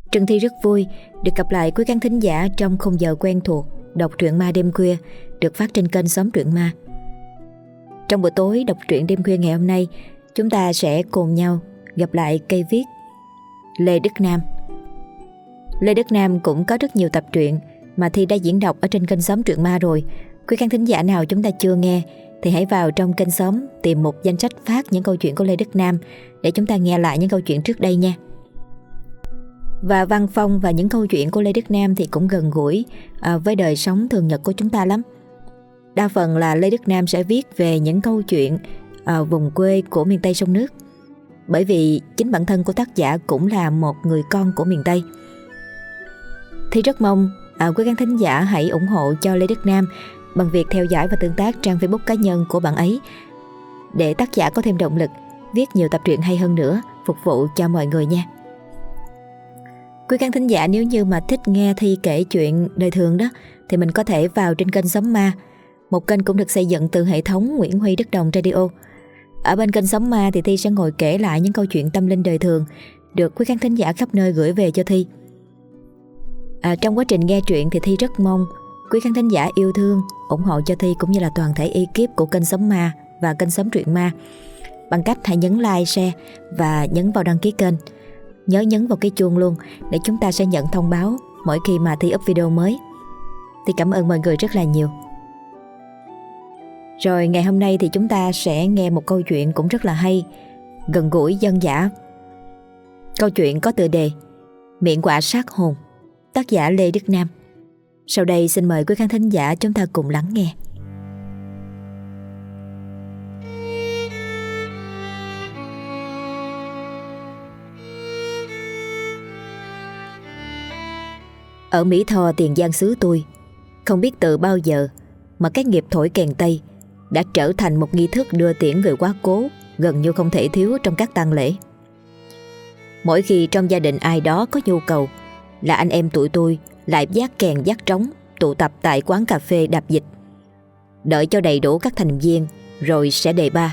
Trân Thi rất vui được gặp lại quý khán thính giả trong khung giờ quen thuộc đọc truyện ma đêm khuya được phát trên kênh Xóm Truyện Ma. Trong buổi tối đọc truyện đêm khuya ngày hôm nay, chúng ta sẽ cùng nhau gặp lại cây viết Lê Đức Nam. Lê Đức Nam cũng có rất nhiều tập truyện mà Thi đã diễn đọc ở trên kênh Xóm Truyện Ma rồi. Quý khán thính giả nào chúng ta chưa nghe thì hãy vào trong kênh Xóm tìm một danh sách phát những câu chuyện của Lê Đức Nam để chúng ta nghe lại những câu chuyện trước đây nha. Và văn phong và những câu chuyện của Lê Đức Nam thì cũng gần gũi với đời sống thường nhật của chúng ta lắm. Đa phần là Lê Đức Nam sẽ viết về những câu chuyện vùng quê của miền Tây sông nước. Bởi vì chính bản thân của tác giả cũng là một người con của miền Tây. Thì rất mong quý khán thính giả hãy ủng hộ cho Lê Đức Nam bằng việc theo dõi và tương tác trang Facebook cá nhân của bạn ấy, để tác giả có thêm động lực viết nhiều tập truyện hay hơn nữa phục vụ cho mọi người nha. Quý khán thính giả nếu như mà thích nghe Thi kể chuyện đời thường đó thì mình có thể vào trên kênh Xóm Ma, một kênh cũng được xây dựng từ hệ thống Nguyễn Huy Đức Đồng Radio. Ở bên kênh Xóm Ma thì Thi sẽ ngồi kể lại những câu chuyện tâm linh đời thường được quý khán thính giả khắp nơi gửi về cho Thi. Trong quá trình nghe truyện thì Thi rất mong quý khán thính giả yêu thương, ủng hộ cho Thi cũng như là toàn thể ekip của kênh Xóm Ma và kênh Xóm Truyện Ma bằng cách hãy nhấn like, share và nhấn vào đăng ký kênh. Nhớ nhấn vào cái chuông luôn để chúng ta sẽ nhận thông báo mỗi khi mà Thi up video mới. Thì cảm ơn mọi người rất là nhiều. Rồi ngày hôm nay thì chúng ta sẽ nghe một câu chuyện cũng rất là hay, gần gũi dân dã. Câu chuyện có tựa đề Miệng quạ sát hồn, tác giả Lê Đức Nam. Sau đây xin mời quý khán thính giả chúng ta cùng lắng nghe. Ở Mỹ Tho, Tiền Giang xứ tôi, không biết từ bao giờ mà cái nghiệp thổi kèn Tây đã trở thành một nghi thức đưa tiễn người quá cố gần như không thể thiếu trong các tang lễ. Mỗi khi trong gia đình ai đó có nhu cầu là anh em tụi tôi lại vác kèn vác trống tụ tập tại quán cà phê Đạp Dịch, đợi cho đầy đủ các thành viên rồi sẽ đề ba.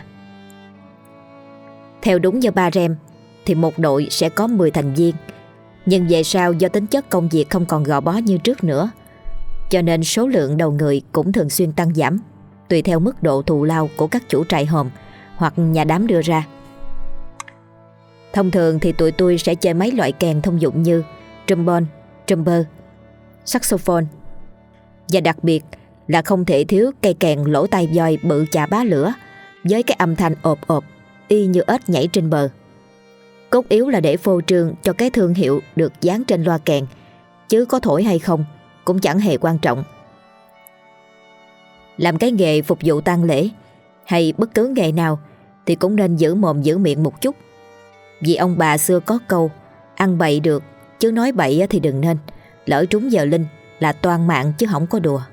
Theo đúng như ba rem thì một đội sẽ có 10 thành viên, nhưng về sau do tính chất công việc không còn gò bó như trước nữa, cho nên số lượng đầu người cũng thường xuyên tăng giảm tùy theo mức độ thù lao của các chủ trại hòm hoặc nhà đám đưa ra. Thông thường thì tụi tôi sẽ chơi mấy loại kèn thông dụng như trombone, tromper, saxophone, và đặc biệt là không thể thiếu cây kèn lỗ tai voi bự chà bá lửa với cái âm thanh ộp ộp y như ếch nhảy trên bờ. Cốt yếu là để phô trương cho cái thương hiệu được dán trên loa kèn, chứ có thổi hay không cũng chẳng hề quan trọng. Làm cái nghề phục vụ tang lễ hay bất cứ nghề nào thì cũng nên giữ mồm giữ miệng một chút. Vì ông bà xưa có câu ăn bậy được chứ nói bậy thì đừng nên, lỡ trúng giờ linh là toan mạng chứ không có đùa.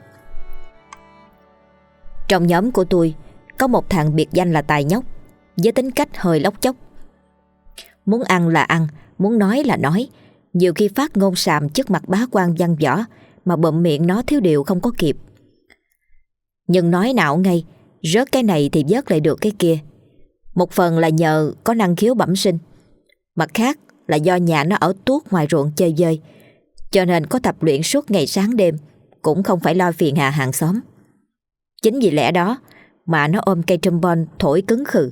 Trong nhóm của tôi có một thằng biệt danh là Tài Nhóc, với tính cách hơi lóc chóc. Muốn ăn là ăn, muốn nói là nói, nhiều khi phát ngôn sàm trước mặt bá quan văn võ mà bụm miệng nó thiếu điều không có kịp. Nhưng nói nào ngay, rớt cái này thì vớt lại được cái kia. Một phần là nhờ có năng khiếu bẩm sinh, mặt khác là do nhà nó ở tuốt ngoài ruộng chơi vơi, cho nên có tập luyện suốt ngày sáng đêm, cũng không phải lo phiền hà hàng xóm. Chính vì lẽ đó mà nó ôm cây trombone thổi cứng khừ.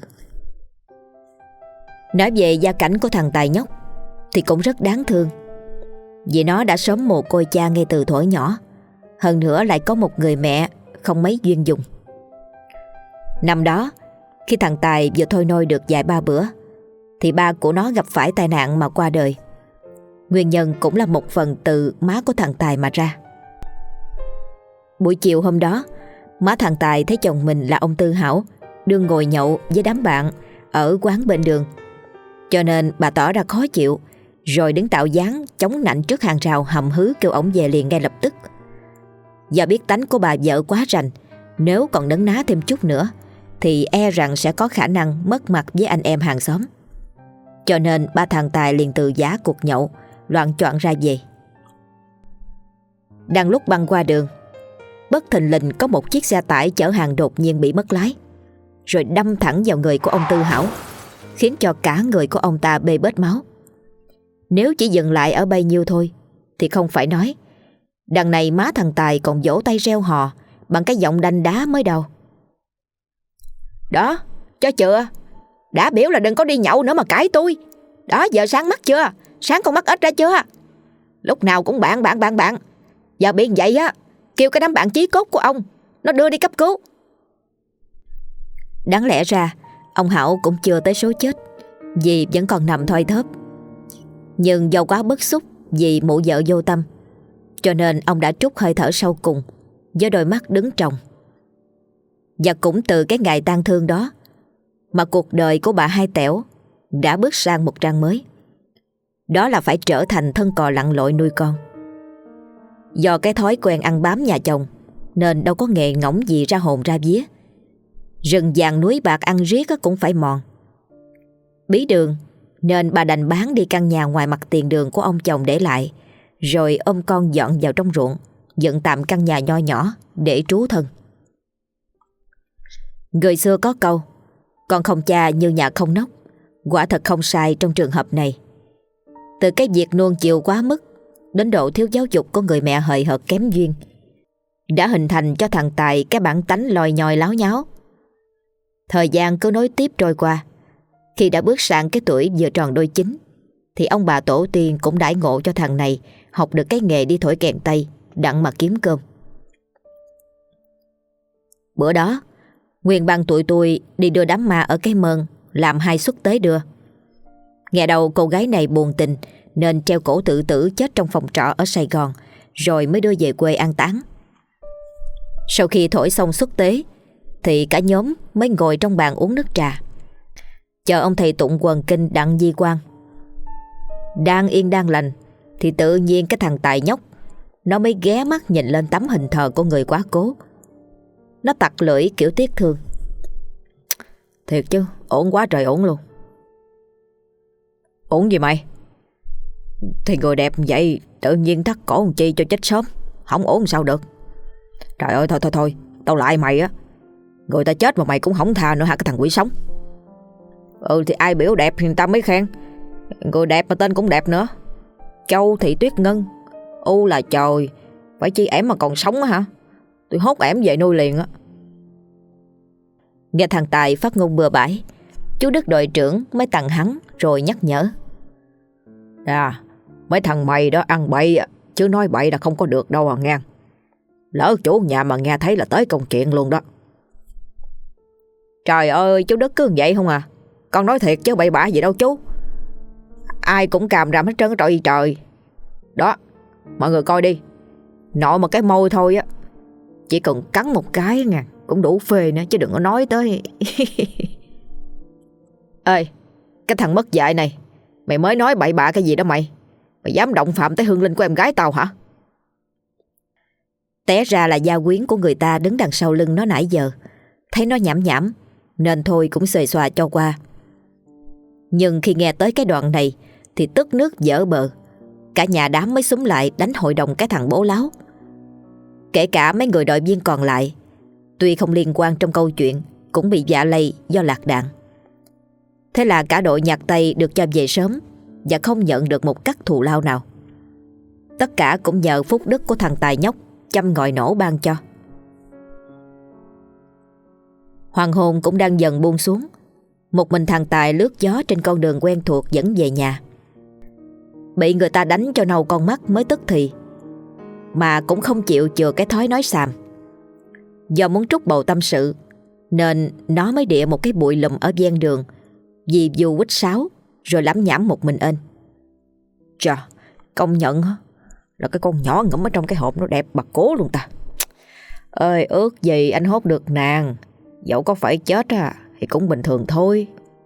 Nói về gia cảnh của thằng Tài Nhóc thì cũng rất đáng thương, vì nó đã sớm mồ côi cha ngay từ thuở nhỏ, hơn nữa lại có một người mẹ không mấy duyên dùng. Năm đó khi thằng Tài vừa thôi nôi được vài ba bữa thì ba của nó gặp phải tai nạn mà qua đời. Nguyên nhân cũng là một phần từ má của thằng Tài mà ra. Buổi chiều hôm đó, má thằng Tài thấy chồng mình là ông Tư Hảo đương ngồi nhậu với đám bạn ở quán bên đường, cho nên bà tỏ ra khó chịu, rồi đứng tạo dáng chống nạnh trước hàng rào hầm hứ kêu ổng về liền ngay lập tức. Do biết tánh của bà vợ quá rành, nếu còn nấn ná thêm chút nữa thì e rằng sẽ có khả năng mất mặt với anh em hàng xóm. Cho nên ba thằng Tài liền từ giã cuộc nhậu, loạng choạng ra về. Đang lúc băng qua đường, bất thình lình có một chiếc xe tải chở hàng đột nhiên bị mất lái, rồi đâm thẳng vào người của ông Tư Hảo, khiến cho cả người của ông ta bê bết máu. Nếu chỉ dừng lại ở bấy nhiêu thôi thì không phải nói. Đằng này má thằng Tài còn vỗ tay reo hò bằng cái giọng đanh đá mới đầu. Đó, cho chưa? Đã biểu là đừng có đi nhậu nữa mà cãi tôi. Đó, giờ sáng mắt chưa? Sáng con mắt ít ra chưa? Lúc nào cũng bạn. Giờ bị vậy á, kêu cái đám bạn chí cốt của ông nó đưa đi cấp cứu. Đáng lẽ ra ông Hảo cũng chưa tới số chết, vì vẫn còn nằm thoi thóp. Nhưng do quá bức xúc vì mụ vợ vô tâm, cho nên ông đã trút hơi thở sau cùng với đôi mắt đứng tròng. Và cũng từ cái ngày tang thương đó mà cuộc đời của bà Hai Tẻo đã bước sang một trang mới. Đó là phải trở thành thân cò lặn lội nuôi con. Do cái thói quen ăn bám nhà chồng nên đâu có nghề ngỗng gì ra hồn ra vía. Rừng vàng núi bạc ăn riết cũng phải mòn. Bí đường nên bà đành bán đi căn nhà ngoài mặt tiền đường của ông chồng để lại, rồi ôm con dọn vào trong ruộng, dựng tạm căn nhà nho nhỏ để trú thân. Người xưa có câu con không cha như nhà không nóc. Quả thật không sai trong trường hợp này. Từ cái việc nuông chiều quá mức đến độ thiếu giáo dục của người mẹ hời hợt kém duyên đã hình thành cho thằng Tài cái bản tánh lòi nhòi láo nháo. Thời gian cứ nối tiếp trôi qua. Khi đã bước sang cái tuổi vừa tròn đôi chín thì ông bà tổ tiên cũng đãi ngộ cho thằng này học được cái nghề đi thổi kèn tây đặng mà kiếm cơm. Bữa đó nguyên ban tụi tôi đi đưa đám ma ở cái Mơn, làm 2 suất tế đưa. Nghe đầu cô gái này buồn tình nên treo cổ tự tử chết trong phòng trọ ở Sài Gòn, rồi mới đưa về quê an táng. Sau khi thổi xong suất tế thì cả nhóm mới ngồi trong bàn uống nước trà, chờ ông thầy tụng quần kinh đặng di quan. Đang yên đang lành thì tự nhiên cái thằng Tài nhóc nó mới ghé mắt nhìn lên tấm hình thờ của người quá cố. Nó tặc lưỡi kiểu tiếc thương. Thiệt chứ, ổn quá trời ổn luôn. Ổn gì mày? Thì người đẹp vậy tự nhiên thắt cổ làm chi cho chết sớm. Không ổn sao được. Trời ơi thôi, tao lại mày á. Người ta chết mà mày cũng không tha nữa hả cái thằng quỷ sống? Thì ai biểu đẹp thì người ta mới khen. Người đẹp mà tên cũng đẹp nữa. Châu Thị Tuyết Ngân. U là trời. Phải chi ẻm mà còn sống á hả? Tôi hốt ẻm về nuôi liền á. Nghe thằng Tài phát ngôn bừa bãi, chú Đức đội trưởng mới tặng hắn rồi nhắc nhở. Mấy thằng mày đó ăn bậy chứ nói bậy là không có được đâu nghe. Lỡ chủ nhà mà nghe thấy là tới công chuyện luôn đó. Trời ơi, chú Đức cứ vậy không à. Con nói thiệt chứ bậy bạ gì đâu chú. Ai cũng càm ràm hết trơn trời trời. Đó, mọi người coi đi. Nội mà cái môi thôi á, chỉ cần cắn một cái nè cũng đủ phê nữa chứ đừng có nói tới. Ê, cái thằng mất dạy này, mày mới nói bậy bạ cái gì đó mày? Mày dám động phạm tới hương linh của em gái tao hả? Té ra là gia quyến của người ta đứng đằng sau lưng nó nãy giờ. Thấy nó nhảm nhảm nên thôi cũng xuề xòa cho qua. Nhưng khi nghe tới cái đoạn này thì tức nước vỡ bờ. Cả nhà đám mới xúm lại đánh hội đồng cái thằng bố láo. Kể cả mấy người đội viên còn lại, tuy không liên quan trong câu chuyện, cũng bị vạ lây do lạc đạn. Thế là cả đội nhạc Tây được cho về sớm và không nhận được một cắt thù lao nào. Tất cả cũng nhờ phúc đức của thằng Tài nhóc chăm ngòi nổ ban cho. Hoàng hôn cũng đang dần buông xuống. Một mình thằng Tài lướt gió trên con đường quen thuộc dẫn về nhà. Bị người ta đánh cho nâu con mắt mới tức thì, mà cũng không chịu chừa cái thói nói xàm. Do muốn trút bầu tâm sự nên nó mới địa một cái bụi lùm ở ven đường, vì dù quýt sáo rồi lẩm nhẩm một mình ên. Chà, công nhận là cái con nhỏ ngẫm ở trong cái hộp nó đẹp bạc cố luôn ta. Ơi ước gì anh hốt được nàng, dẫu có phải chết thì cũng bình thường thôi.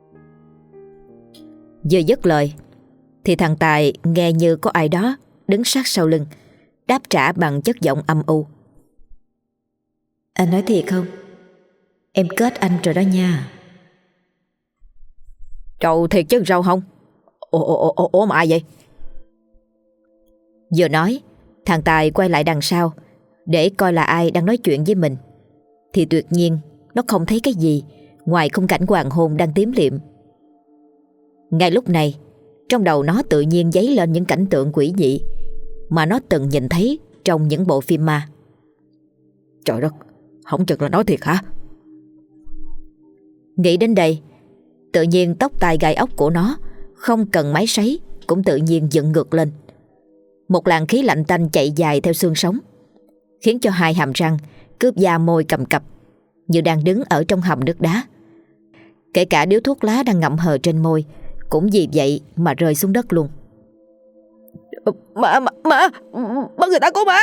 Vừa dứt lời thì thằng Tài nghe như có ai đó đứng sát sau lưng, đáp trả bằng chất giọng âm u. Anh nói thiệt không? Em kết anh rồi đó nha. Trời thiệt chứ sao không? Ủa mà ai vậy? Vừa nói, thằng Tài quay lại đằng sau để coi là ai đang nói chuyện với mình, thì tuyệt nhiên nó không thấy cái gì ngoài khung cảnh hoàng hôn đang tím liệm. Ngay lúc này, Trong đầu nó tự nhiên dấy lên những cảnh tượng quỷ dị mà nó từng nhìn thấy trong những bộ phim ma. Trời đất, không chừng là nói thiệt hả? Nghĩ đến đây, tự nhiên tóc tai gai ốc của nó không cần máy sấy cũng tự nhiên dựng ngược lên. Một làn khí lạnh tanh chạy dài theo xương sống, khiến cho hai hàm răng cướp da môi cầm cập, như đang đứng ở trong hầm nước đá. Kể cả điếu thuốc lá đang ngậm hờ trên môi cũng vì vậy mà rơi xuống đất luôn. Má người ta có ma!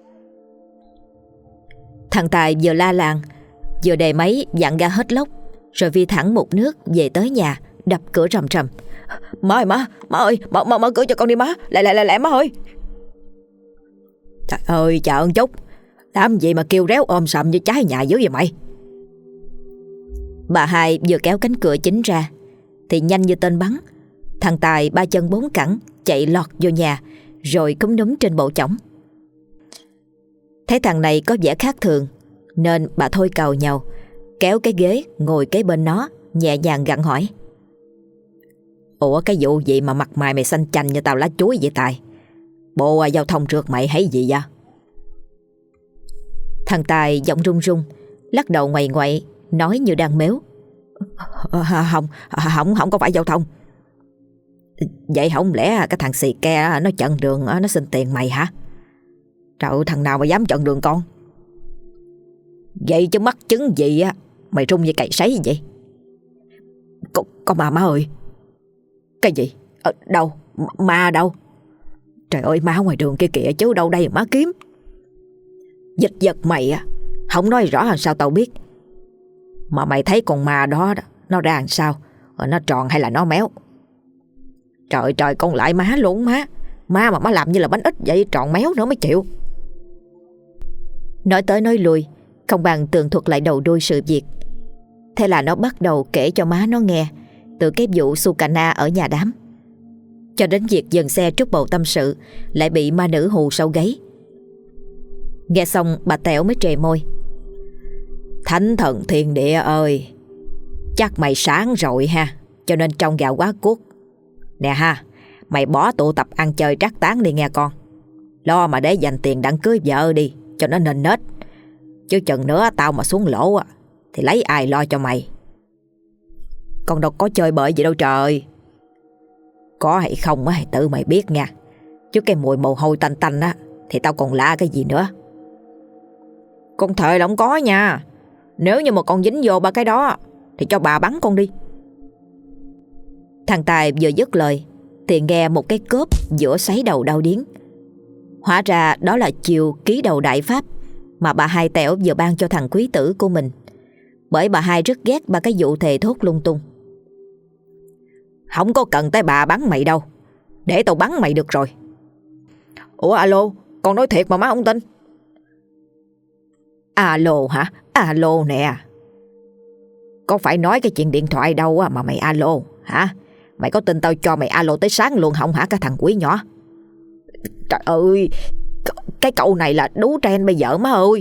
Thằng Tài vừa la làng, vừa đề máy dặn ga hết lốc, rồi phi thẳng một nước về tới nhà, đập cửa rầm rầm. Má ơi, mở cửa cho con đi má. Lại má ơi. Trời ơi, chờ ơn chút. Làm gì mà kêu réo ôm sầm như trái nhà dưới vậy mày? Bà Hai vừa kéo cánh cửa chính ra thì nhanh như tên bắn, thằng Tài ba chân bốn cẳng chạy lọt vô nhà, rồi cúm núm trên bộ chõng. Thấy thằng này có vẻ khác thường nên bà thôi càu nhàu, kéo cái ghế ngồi kế bên nó, nhẹ nhàng gặng hỏi. Ủa, cái vụ gì mà mặt mày xanh chành như tao lá chuối vậy Tài? Bộ giao thông rượt mày hay gì vậy? Thằng Tài giọng run run, lắc đầu ngoại ngoại, nói như đang mếu. Không có phải giao thông. Vậy không lẽ cái thằng xì ke nó chặn đường, nó xin tiền mày hả? Trời ơi, thằng nào mà dám chặn đường con? Vậy chứ mắc chứng gì á mày rung như cày sấy vậy? Con má ơi. Cái gì? Đâu? Ma đâu? Trời ơi, ma ngoài đường kia kìa chứ đâu đây mà má kiếm. Dịch vật mày á, không nói rõ làm sao tao biết. Mà mày thấy con ma đó nó ra làm sao? Nó tròn hay là nó méo? Trời, con lại má luôn má. Ma mà má làm như là bánh ít vậy, tròn méo nữa mới chịu. Nói tới nói lui không bằng tường thuật lại đầu đuôi sự việc. Thế là nó bắt đầu kể cho má nó nghe từ cái vụ Sukana ở nhà đám, cho đến việc dừng xe trút bầu tâm sự lại bị ma nữ hù sâu gáy. Nghe xong bà Tẻo mới trề môi. Thánh thần thiên địa ơi, chắc mày sáng rồi ha, cho nên trông gạo quá cuốc. Nè ha, mày bỏ tụ tập ăn chơi trác tán đi nghe con. Lo mà để dành tiền đặng cưới vợ đi cho nó nền nết. Chứ chừng nữa tao mà xuống lỗ thì lấy ai lo cho mày? Con đâu có chơi bời gì đâu trời. Có hay không thì tự mày biết nha. Chứ cái mùi mồ hôi tanh tanh á thì tao còn lạ cái gì nữa. Con thề là không có nha. Nếu như mà con dính vô ba cái đó thì cho bà bắn con đi. Thằng Tài vừa dứt lời thì nghe một cái cốp giữa sấy đầu đau điếng. Hóa ra đó là chiều ký đầu đại pháp mà bà Hai Tẻo vừa ban cho thằng quý tử của mình, bởi bà Hai rất ghét ba cái vụ thề thốt lung tung. Không có cần tới bà bắn mày đâu, để tao bắn mày được rồi. Ủa alo, con nói thiệt mà má không tin. Alo hả? Alo nè. Có phải nói cái chuyện điện thoại đâu mà mày alo hả? Mày có tin tao cho mày alo tới sáng luôn không hả cái thằng quỷ nhỏ? Trời ơi, cái cậu này là đú trend bây giờ má ơi.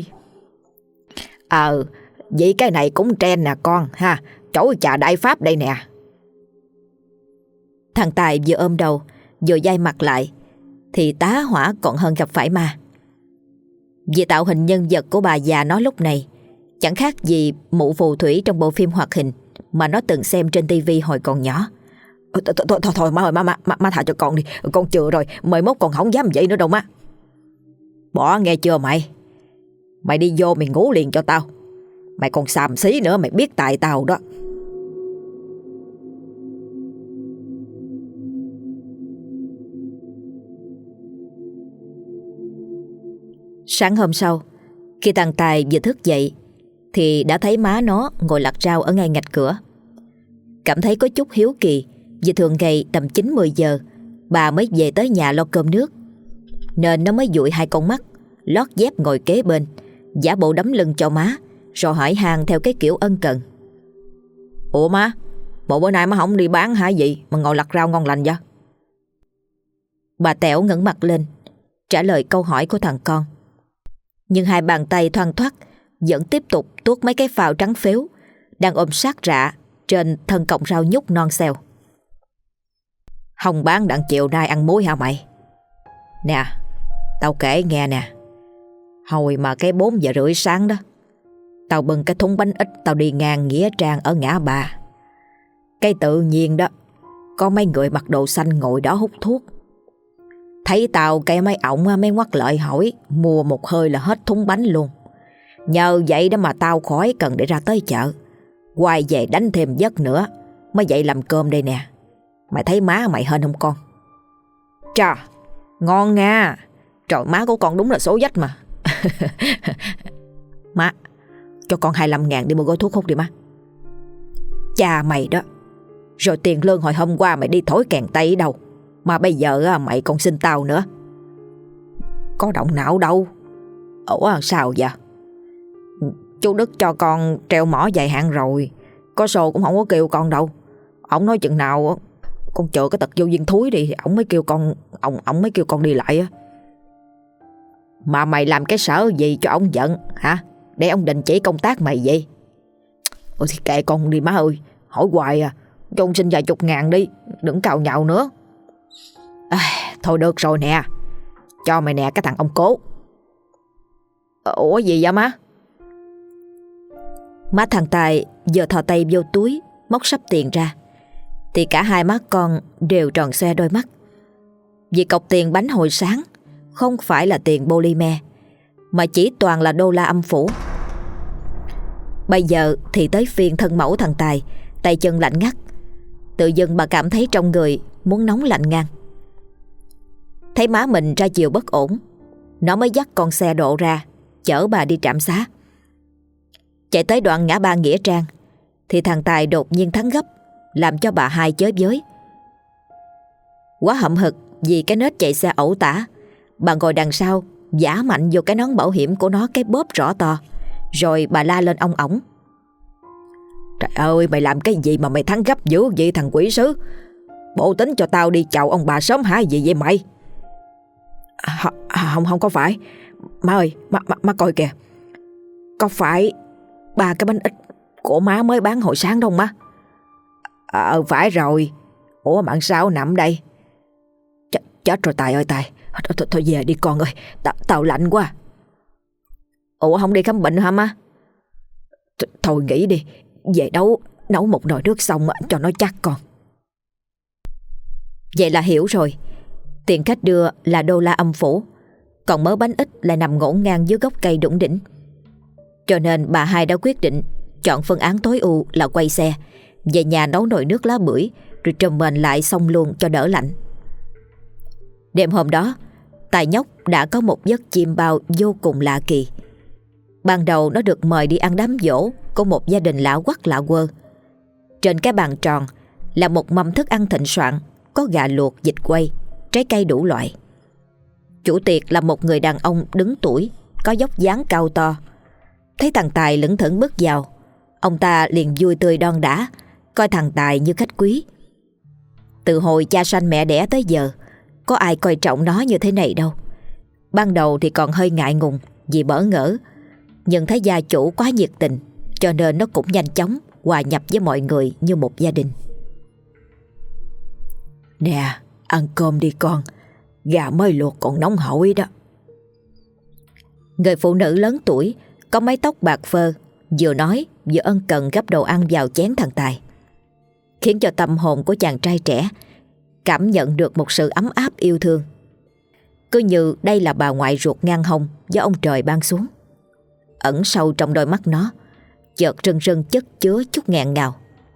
Vậy cái này cũng trend nè con ha. Chổi trà đại pháp đây nè. Thằng Tài vừa ôm đầu vừa dai mặt lại thì tá hỏa còn hơn gặp phải ma. Vì tạo hình nhân vật của bà già nó lúc này chẳng khác gì mụ phù thủy trong bộ phim hoạt hình mà nó từng xem trên tivi hồi còn nhỏ. Thôi má ơi, má thả cho con đi. Con chừa rồi, mai mốt còn không dám vậy nữa đâu má. Bỏ nghe chưa mày? Mày đi vô mày ngủ liền cho tao. Mày còn xàm xí nữa, mày biết tại tao đó. Sáng hôm sau, khi thằng Tài vừa thức dậy thì đã thấy má nó ngồi lặt rau ở ngay ngạch cửa. Cảm thấy có chút hiếu kỳ vì thường ngày tầm 9-10 giờ bà mới về tới nhà lo cơm nước, nên nó mới dụi hai con mắt, lót dép ngồi kế bên, giả bộ đấm lưng cho má, rồi hỏi han theo cái kiểu ân cần. Ủa má, bộ bữa nay má không đi bán hả gì mà ngồi lặt rau ngon lành vậy? Bà Tẻo ngẩng mặt lên trả lời câu hỏi của thằng con, nhưng hai bàn tay thoăn thoắt vẫn tiếp tục tuốt mấy cái phao trắng phếu đang ôm sát rạ trên thân cọng rau nhút non xèo. Không bán đặng chiều nay ăn muối hả mày? Nè, tao kể nghe nè. Hồi mà cái 4 giờ rưỡi sáng đó, tao bưng cái thúng bánh ít tao đi ngang Nghĩa Trang ở ngã ba. Cái tự nhiên đó, có mấy người mặc đồ xanh ngồi đó hút thuốc. Thấy tao cái mấy ổng mới ngoắt lợi hỏi, mua một hơi là hết thúng bánh luôn. Nhờ vậy đó mà tao khỏi cần để ra tới chợ, quay về đánh thêm giấc nữa mới dậy làm cơm đây nè. Mày thấy má mày hên không con? Chà, ngon nha. Trời, má của con đúng là số dách mà. Má, cho con 25.000 đi mua gói thuốc hút đi má. Cha mày đó. Rồi tiền lương hồi hôm qua mày đi thổi kèn tây đâu, mà bây giờ mày còn xin tao nữa. Có động não đâu. Ủa sao vậy? Chú Đức cho con treo mỏ dài hạn rồi, có sổ cũng không có kêu con đâu. Ổng nói chừng nào con chữa cái tật vô duyên thúi đi, ổng mới kêu con, ổng mới kêu con đi lại á. Mà mày làm cái sở gì cho ông giận hả? Để ông đình chỉ công tác mày vậy? Ôi thì kệ con đi má ơi, hỏi hoài à. Cho ông xin vài chục ngàn đi, đừng cào nhạo nữa. Thôi được rồi nè, cho mày nè cái thằng ông Cố. Ủa gì vậy má? Má thằng Tài giờ thò tay vô túi móc sắp tiền ra, thì cả hai má con đều tròn xoe đôi mắt. Vì cọc tiền bánh hồi sáng không phải là tiền polymer, mà chỉ toàn là đô la âm phủ. Bây giờ thì tới phiên thân mẫu thằng Tài, tay chân lạnh ngắt. Tự dưng bà cảm thấy trong người muốn nóng lạnh ngang. Thấy má mình ra chiều bất ổn, nó mới dắt con xe độ ra chở bà đi trạm xá. Chạy tới đoạn ngã ba Nghĩa Trang thì thằng Tài đột nhiên thắng gấp, làm cho bà hai chới với. Quá hậm hực vì cái nết chạy xe ẩu tả, bà ngồi đằng sau giã mạnh vô cái nón bảo hiểm của nó cái bóp rõ to. Rồi bà la lên ông ổng: Trời ơi, mày làm cái gì mà mày thắng gấp dữ vậy thằng quỷ sứ? Bộ tính cho tao đi chào ông bà sớm hả gì vậy mày? Không có phải. Má ơi, má coi kìa. Có phải 3 cái bánh ít của má mới bán hồi sáng đâu má? Phải rồi. Ủa bạn sao nằm đây? Chết rồi Tài ơi Tài. Thôi về đi con ơi, tao lạnh quá. Ủa không đi khám bệnh hả má? Thôi nghỉ đi, về nấu một nồi nước xong cho nó chắc con. Vậy là hiểu rồi. Tiền khách đưa là đô la âm phủ, còn mớ bánh ít lại nằm ngổn ngang dưới gốc cây đủng đỉnh. Cho nên bà hai đã quyết định chọn phương án tối ưu là quay xe về nhà nấu nồi nước lá bưởi, rồi trùm mền lại xong luôn cho đỡ lạnh. Đêm hôm đó, Tài nhóc đã có một giấc chim bao vô cùng lạ kỳ. Ban đầu nó được mời đi ăn đám giỗ của một gia đình lạ quắc lạ quơ. Trên cái bàn tròn là một mâm thức ăn thịnh soạn, có gà luộc, vịt quay, trái cây đủ loại. Chủ tiệc là một người đàn ông đứng tuổi, có dốc dáng cao to. Thấy thằng Tài lững thững bước vào, ông ta liền vui tươi đon đả, coi thằng Tài như khách quý. Từ hồi cha sanh mẹ đẻ tới giờ, có ai coi trọng nó như thế này đâu. Ban đầu thì còn hơi ngại ngùng vì bỡ ngỡ, nhưng thấy gia chủ quá nhiệt tình, cho nên nó cũng nhanh chóng hòa nhập với mọi người như một gia đình. Nè, ăn cơm đi con, gà mới luộc còn nóng hổi đó. Người phụ nữ lớn tuổi, có mái tóc bạc phơ, vừa nói vừa ân cần gắp đồ ăn vào chén thằng Tài, khiến cho tâm hồn của chàng trai trẻ cảm nhận được một sự ấm áp yêu thương. Cứ như đây là bà ngoại ruột ngang hông do ông trời ban xuống. Ẩn sâu trong đôi mắt nó chợt rưng rưng chất chứa chút nghẹn ngào.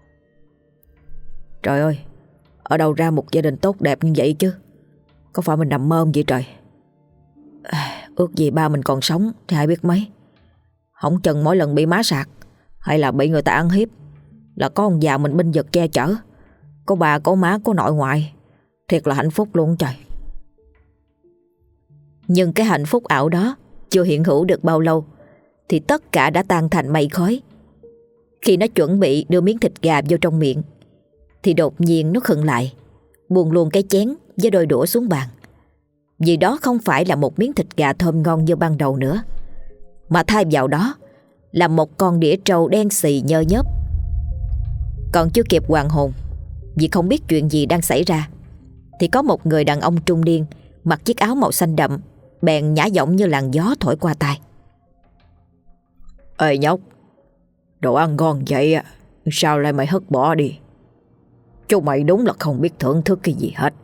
Trời ơi, ở đâu ra một gia đình tốt đẹp như vậy chứ? Có phải mình nằm mơ vậy trời? Ước gì ba mình còn sống thì ai biết mấy. Không chừng mỗi lần bị má sạc hay là bị người ta ăn hiếp là có ông già mình binh vực che chở, có bà, có má, có nội ngoại. Thiệt là hạnh phúc luôn trời. Nhưng cái hạnh phúc ảo đó chưa hiện hữu được bao lâu thì tất cả đã tan thành mây khói. Khi nó chuẩn bị đưa miếng thịt gà vô trong miệng thì đột nhiên nó khựng lại, buông luôn cái chén với đôi đũa xuống bàn. Vì đó không phải là một miếng thịt gà thơm ngon như ban đầu nữa, mà thay vào đó là một con đĩa trâu đen xì nhơ nhớp. Còn chưa kịp hoàn hồn vì không biết chuyện gì đang xảy ra thì có một người đàn ông trung niên mặc chiếc áo màu xanh đậm, bèn nhả giọng như làn gió thổi qua tai. Ê nhóc, đồ ăn ngon vậy sao lại mày hất bỏ đi? Chú mày đúng là không biết thưởng thức cái gì hết.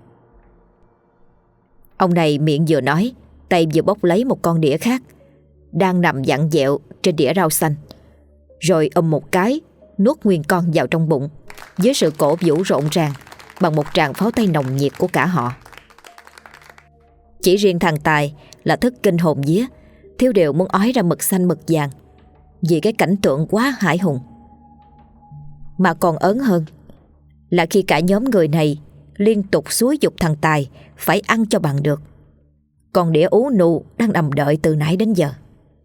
Ông này miệng vừa nói, tay vừa bốc lấy một con đĩa khác đang nằm vặn vẹo trên đĩa rau xanh, rồi một cái nuốt nguyên con vào trong bụng, với sự cổ vũ rộn ràng bằng một tràng pháo tay nồng nhiệt của cả họ. Chỉ riêng thằng Tài là thức kinh hồn vía, thiếu điều muốn ói ra mực xanh mực vàng vì cái cảnh tượng quá hãi hùng. Mà còn ớn hơn là khi cả nhóm người này liên tục xúi giục thằng Tài phải ăn cho bằng được, còn đĩa ú nụ đang nằm đợi từ nãy đến giờ.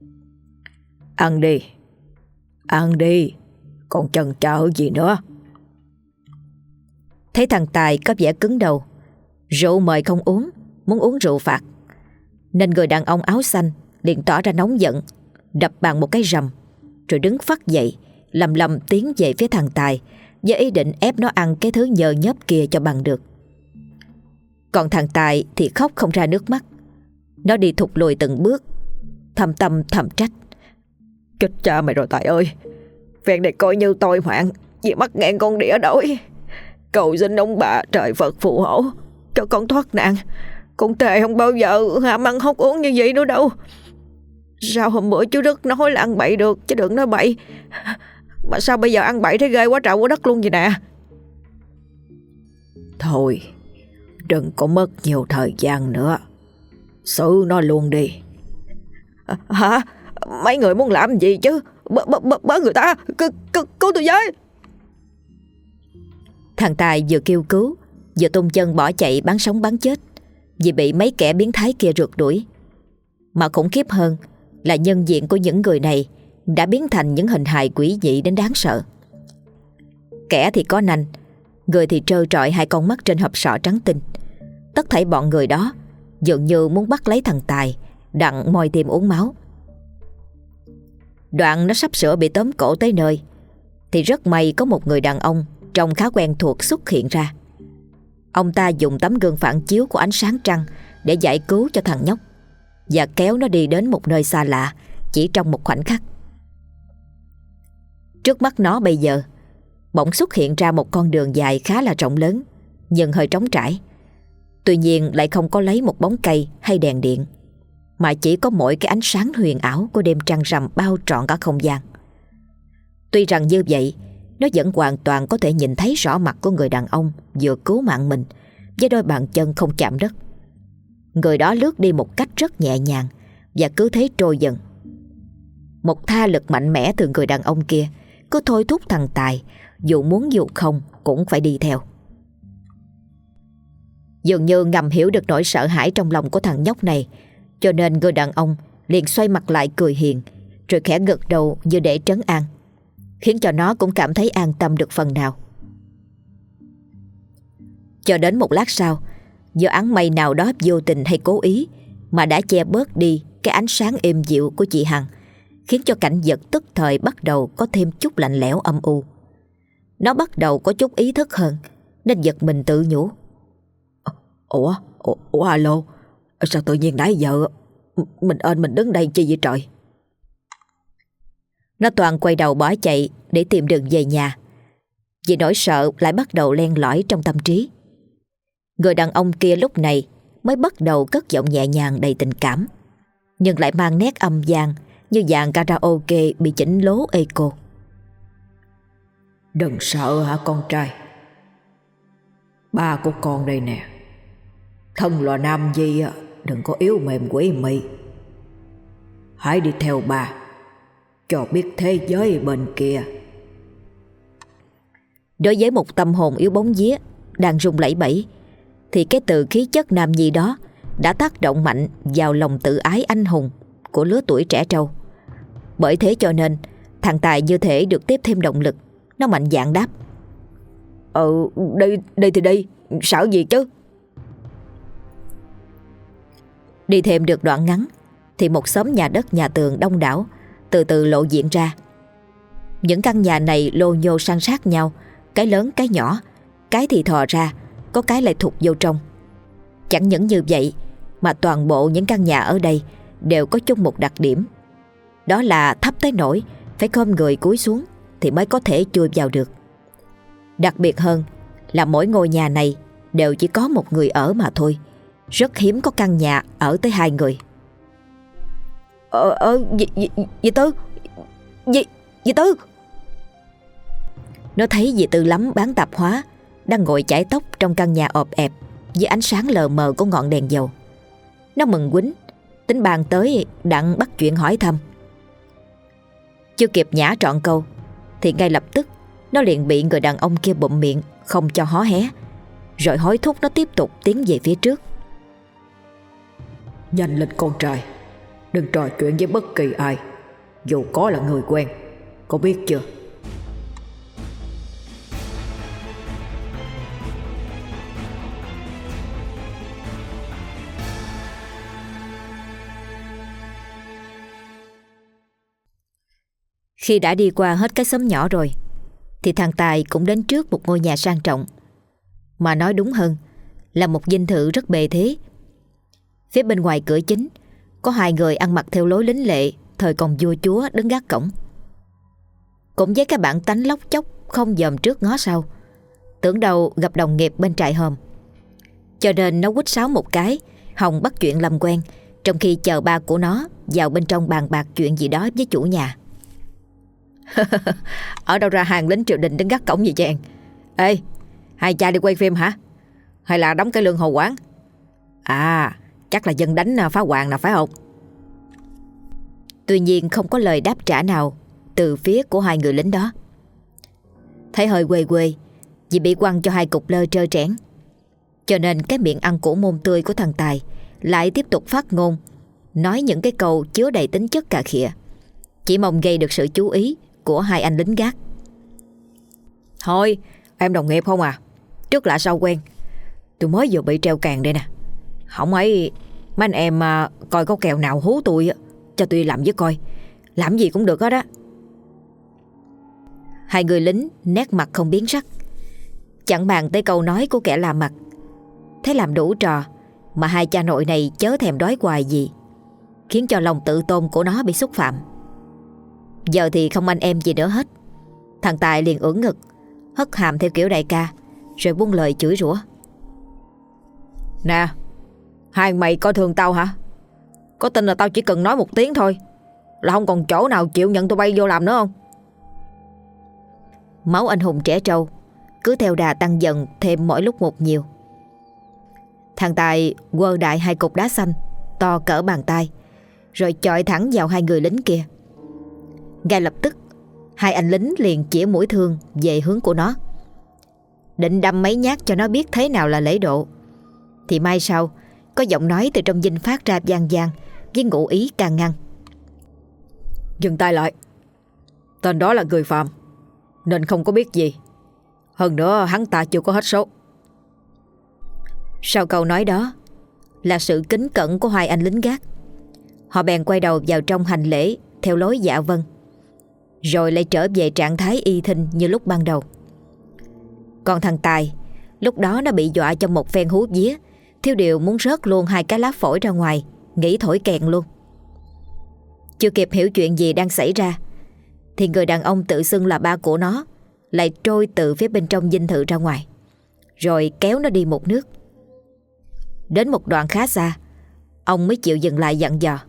Ăn đi, còn chần chờ gì nữa? Thấy thằng Tài có vẻ cứng đầu, rượu mời không uống, muốn uống rượu phạt, nên người đàn ông áo xanh liền tỏ ra nóng giận, đập bàn một cái rầm, rồi đứng phắt dậy, lầm lầm tiến về phía thằng Tài với ý định ép nó ăn cái thứ nhờ nhớp kia cho bằng được. Còn thằng Tài thì khóc không ra nước mắt. Nó đi thụt lùi từng bước, thầm tâm thầm trách. Chết cha mày rồi Tài ơi, phen này coi như tôi hoạn vì mắc nghẹn con đĩa đói. Cầu xin ông bà trời Phật phù hộ cho con thoát nạn. Con thề không bao giờ ham ăn hốc uống như vậy nữa đâu. Sao hôm bữa chú Đức nói là ăn bậy được chứ đừng nói bậy, mà sao bây giờ ăn bậy thấy ghê quá trời quá đất luôn vậy nè. Thôi đừng có mất nhiều thời gian nữa, xử nó luôn đi. Hả? Mấy người muốn làm gì chứ? Bớ người ta, cứu tôi với. Thằng Tài vừa kêu cứu, vừa tung chân bỏ chạy bán sống bán chết vì bị mấy kẻ biến thái kia rượt đuổi. Mà khủng khiếp hơn là nhân diện của những người này đã biến thành những hình hài quỷ dị đến đáng sợ. Kẻ thì có nanh, người thì trơ trọi hai con mắt trên hộp sọ trắng tinh. Tất thảy bọn người đó dường như muốn bắt lấy thằng Tài đặng moi tim uống máu. Đoạn nó sắp sửa bị tóm cổ tới nơi thì rất may có một người đàn ông trông khá quen thuộc xuất hiện ra. Ông ta dùng tấm gương phản chiếu của ánh sáng trăng để giải cứu cho thằng nhóc và kéo nó đi đến một nơi xa lạ chỉ trong một khoảnh khắc. Trước mắt nó bây giờ bỗng xuất hiện ra một con đường dài khá là rộng lớn nhưng hơi trống trải. Tuy nhiên lại không có lấy một bóng cây hay đèn điện, mà chỉ có mỗi cái ánh sáng huyền ảo của đêm trăng rằm bao trọn cả không gian. Tuy rằng như vậy, nó vẫn hoàn toàn có thể nhìn thấy rõ mặt của người đàn ông vừa cứu mạng mình với đôi bàn chân không chạm đất. Người đó lướt đi một cách rất nhẹ nhàng và cứ thế trôi dần. Một tha lực mạnh mẽ từ người đàn ông kia cứ thôi thúc thằng Tài dù muốn dù không cũng phải đi theo. Dường như ngầm hiểu được nỗi sợ hãi trong lòng của thằng nhóc này, cho nên người đàn ông liền xoay mặt lại cười hiền, rồi khẽ gật đầu như để trấn an, khiến cho nó cũng cảm thấy an tâm được phần nào. Cho đến một lát sau, do áng mây nào đó vô tình hay cố ý mà đã che bớt đi cái ánh sáng êm dịu của chị Hằng, khiến cho cảnh vật tức thời bắt đầu có thêm chút lạnh lẽo âm u. Nó bắt đầu có chút ý thức hơn nên giật mình tự nhủ. Ủa alo, sao tự nhiên nãy giờ mình đứng đây chi vậy trời? Nó toàn quay đầu bỏ chạy để tìm đường về nhà, vì nỗi sợ lại bắt đầu len lỏi trong tâm trí. Người đàn ông kia lúc này mới bắt đầu cất giọng nhẹ nhàng đầy tình cảm, nhưng lại mang nét âm vang như dàn karaoke bị chỉnh lố echo. Đừng sợ hả con trai, ba của con đây nè. Thân là nam nhi, đừng có yếu mềm quỷ mị. Hãy đi theo ba cho biết thế giới bên kia. Đối với một tâm hồn yếu bóng vía đang rung lẩy bẩy, thì cái từ khí chất nam nhi đó đã tác động mạnh vào lòng tự ái anh hùng của lứa tuổi trẻ trâu. Bởi thế cho nên thằng Tài như thể được tiếp thêm động lực. Nó mạnh dạn đáp. Đi thì đi, sợ gì chứ. Đi thêm được đoạn ngắn thì một xóm nhà đất nhà tường đông đảo từ từ lộ diện ra. Những căn nhà này lô nhô san sát nhau, cái lớn cái nhỏ, cái thì thò ra, có cái lại thụt vô trong, Chẳng những như vậy mà toàn bộ những căn nhà ở đây đều có chung một đặc điểm. Đó là thấp tới nỗi phải khom người cúi xuống thì mới có thể chui vào được. Đặc biệt hơn là mỗi ngôi nhà này đều chỉ có một người ở mà thôi. Rất hiếm có căn nhà ở tới 2 người. Dì Tư, dì Tư. Nó thấy dì Tư Lắm bán tạp hóa đang ngồi chải tóc trong căn nhà ọp ẹp dưới ánh sáng lờ mờ của ngọn đèn dầu. Nó mừng quýnh, tính bàn tới đặng bắt chuyện hỏi thăm. Chưa kịp nhả trọn câu thì ngay lập tức nó liền bị người đàn ông kia bụm miệng không cho hó hé, rồi hối thúc nó tiếp tục tiến về phía trước. Nhanh lên con trai, đừng trò chuyện với bất kỳ ai, dù có là người quen, có biết chưa? Khi đã đi qua hết cái xóm nhỏ rồi thì thằng Tài cũng đến trước một ngôi nhà sang trọng, mà nói đúng hơn là một dinh thự rất bề thế. Phía bên ngoài cửa chính có 2 người ăn mặc theo lối lính lệ thời còn vua chúa đứng gác cổng. Cũng với cái bản tánh lóc chóc không dòm trước ngó sau, tưởng đâu gặp đồng nghiệp bên trại hòm, cho nên nó quýt sáo một cái hòng bắt chuyện làm quen, trong khi chờ ba của nó vào bên trong bàn bạc chuyện gì đó với chủ nhà. Ở đâu ra hàng lính triều đình đứng gác cổng vậy chàng? Ê, hai cha đi quay phim hả? Hay là đóng cái lương hồ quán? À, chắc là dân đánh phá hoàng nào phải không? Tuy nhiên không có lời đáp trả nào từ phía của 2 người lính đó. Thấy hơi quê quê vì bị quăng cho 2 cục lơ trơ trẽn, cho nên cái miệng ăn củ môn tươi của thằng Tài lại tiếp tục phát ngôn, nói những cái câu chứa đầy tính chất cà khịa, chỉ mong gây được sự chú ý của 2 anh lính gác. Thôi, em đồng nghiệp không à? Trước lạ sau quen. Tôi mới vừa bị treo càn đây nè. Không ấy, mấy anh em coi có kèo nào hú tôi cho tôi làm với coi. Làm gì cũng được hết á. 2 người lính nét mặt không biến sắc, chẳng bàn tới câu nói của kẻ lạ mặt. Thế làm đủ trò mà 2 cha nội này chớ thèm đói hoài gì, khiến cho lòng tự tôn của nó bị xúc phạm. Giờ thì không anh em gì nữa hết. Thằng Tài liền ưỡn ngực, hất hàm theo kiểu đại ca, rồi buông lời chửi rủa. Nè, hai mày coi thường tao hả? Có tin là tao chỉ cần nói một tiếng thôi là không còn chỗ nào chịu nhận tụi bay vô làm nữa không? Máu anh hùng trẻ trâu cứ theo đà tăng dần thêm mỗi lúc một nhiều. Thằng Tài quơ đại 2 cục đá xanh to cỡ bàn tay, rồi chọi thẳng vào 2 người lính kia. Ngay lập tức 2 anh lính liền chĩa mũi thương về hướng của nó, định đâm mấy nhát cho nó biết thế nào là lễ độ. Thì mai sau có giọng nói từ trong dinh phát ra vang vang với ngụ ý can ngăn. Dừng tay lại. Tên đó là người phàm nên không có biết gì. Hơn nữa hắn ta chưa có hết số. Sau câu nói đó là sự kính cẩn của 2 anh lính gác. Họ bèn quay đầu vào trong hành lễ theo lối dạ vâng, rồi lại trở về trạng thái y thinh như lúc ban đầu. Còn thằng Tài lúc đó nó bị dọa trong một phen hú vía, thiếu điều muốn rớt luôn 2 cái lá phổi ra ngoài, nghĩ thổi kèn luôn. Chưa kịp hiểu chuyện gì đang xảy ra thì người đàn ông tự xưng là ba của nó lại trôi từ phía bên trong dinh thự ra ngoài, rồi kéo nó đi một nước. Đến một đoạn khá xa, ông mới chịu dừng lại dặn dò.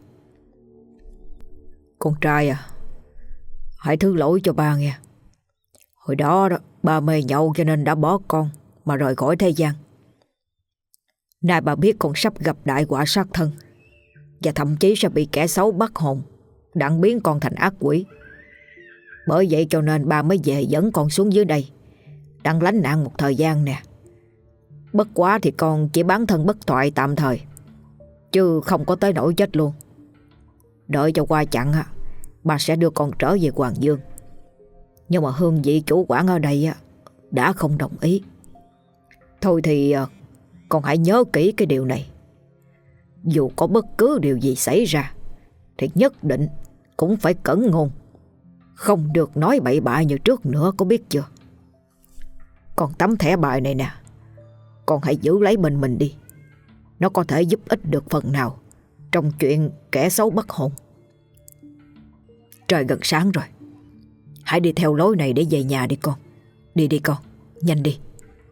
Con trai à, hãy thứ lỗi cho ba nghe. Hồi đó ba mê nhậu cho nên đã bỏ con mà rời khỏi thế gian. Nay bà biết con sắp gặp đại họa sát thân, và thậm chí sẽ bị kẻ xấu bắt hồn, đặng biến con thành ác quỷ. Bởi vậy cho nên ba mới về dẫn con xuống dưới đây, đang lánh nạn một thời gian nè. Bất quá thì con chỉ bán thân bất toại tạm thời, chứ không có tới nỗi chết luôn. Đợi cho qua chặn bà sẽ đưa con trở về Hoàng Dương. Nhưng mà hương vị chủ quản ở đây đã không đồng ý. Thôi thì con hãy nhớ kỹ cái điều này. Dù có bất cứ điều gì xảy ra thì nhất định cũng phải cẩn ngôn, không được nói bậy bạ như trước nữa, có biết chưa? Còn tấm thẻ bài này nè, con hãy giữ lấy bên mình đi. nó có thể giúp ích được phần nào trong chuyện kẻ xấu bắt hồn. Trời gần sáng rồi, hãy đi theo lối này để về nhà đi con. Đi đi con, nhanh đi.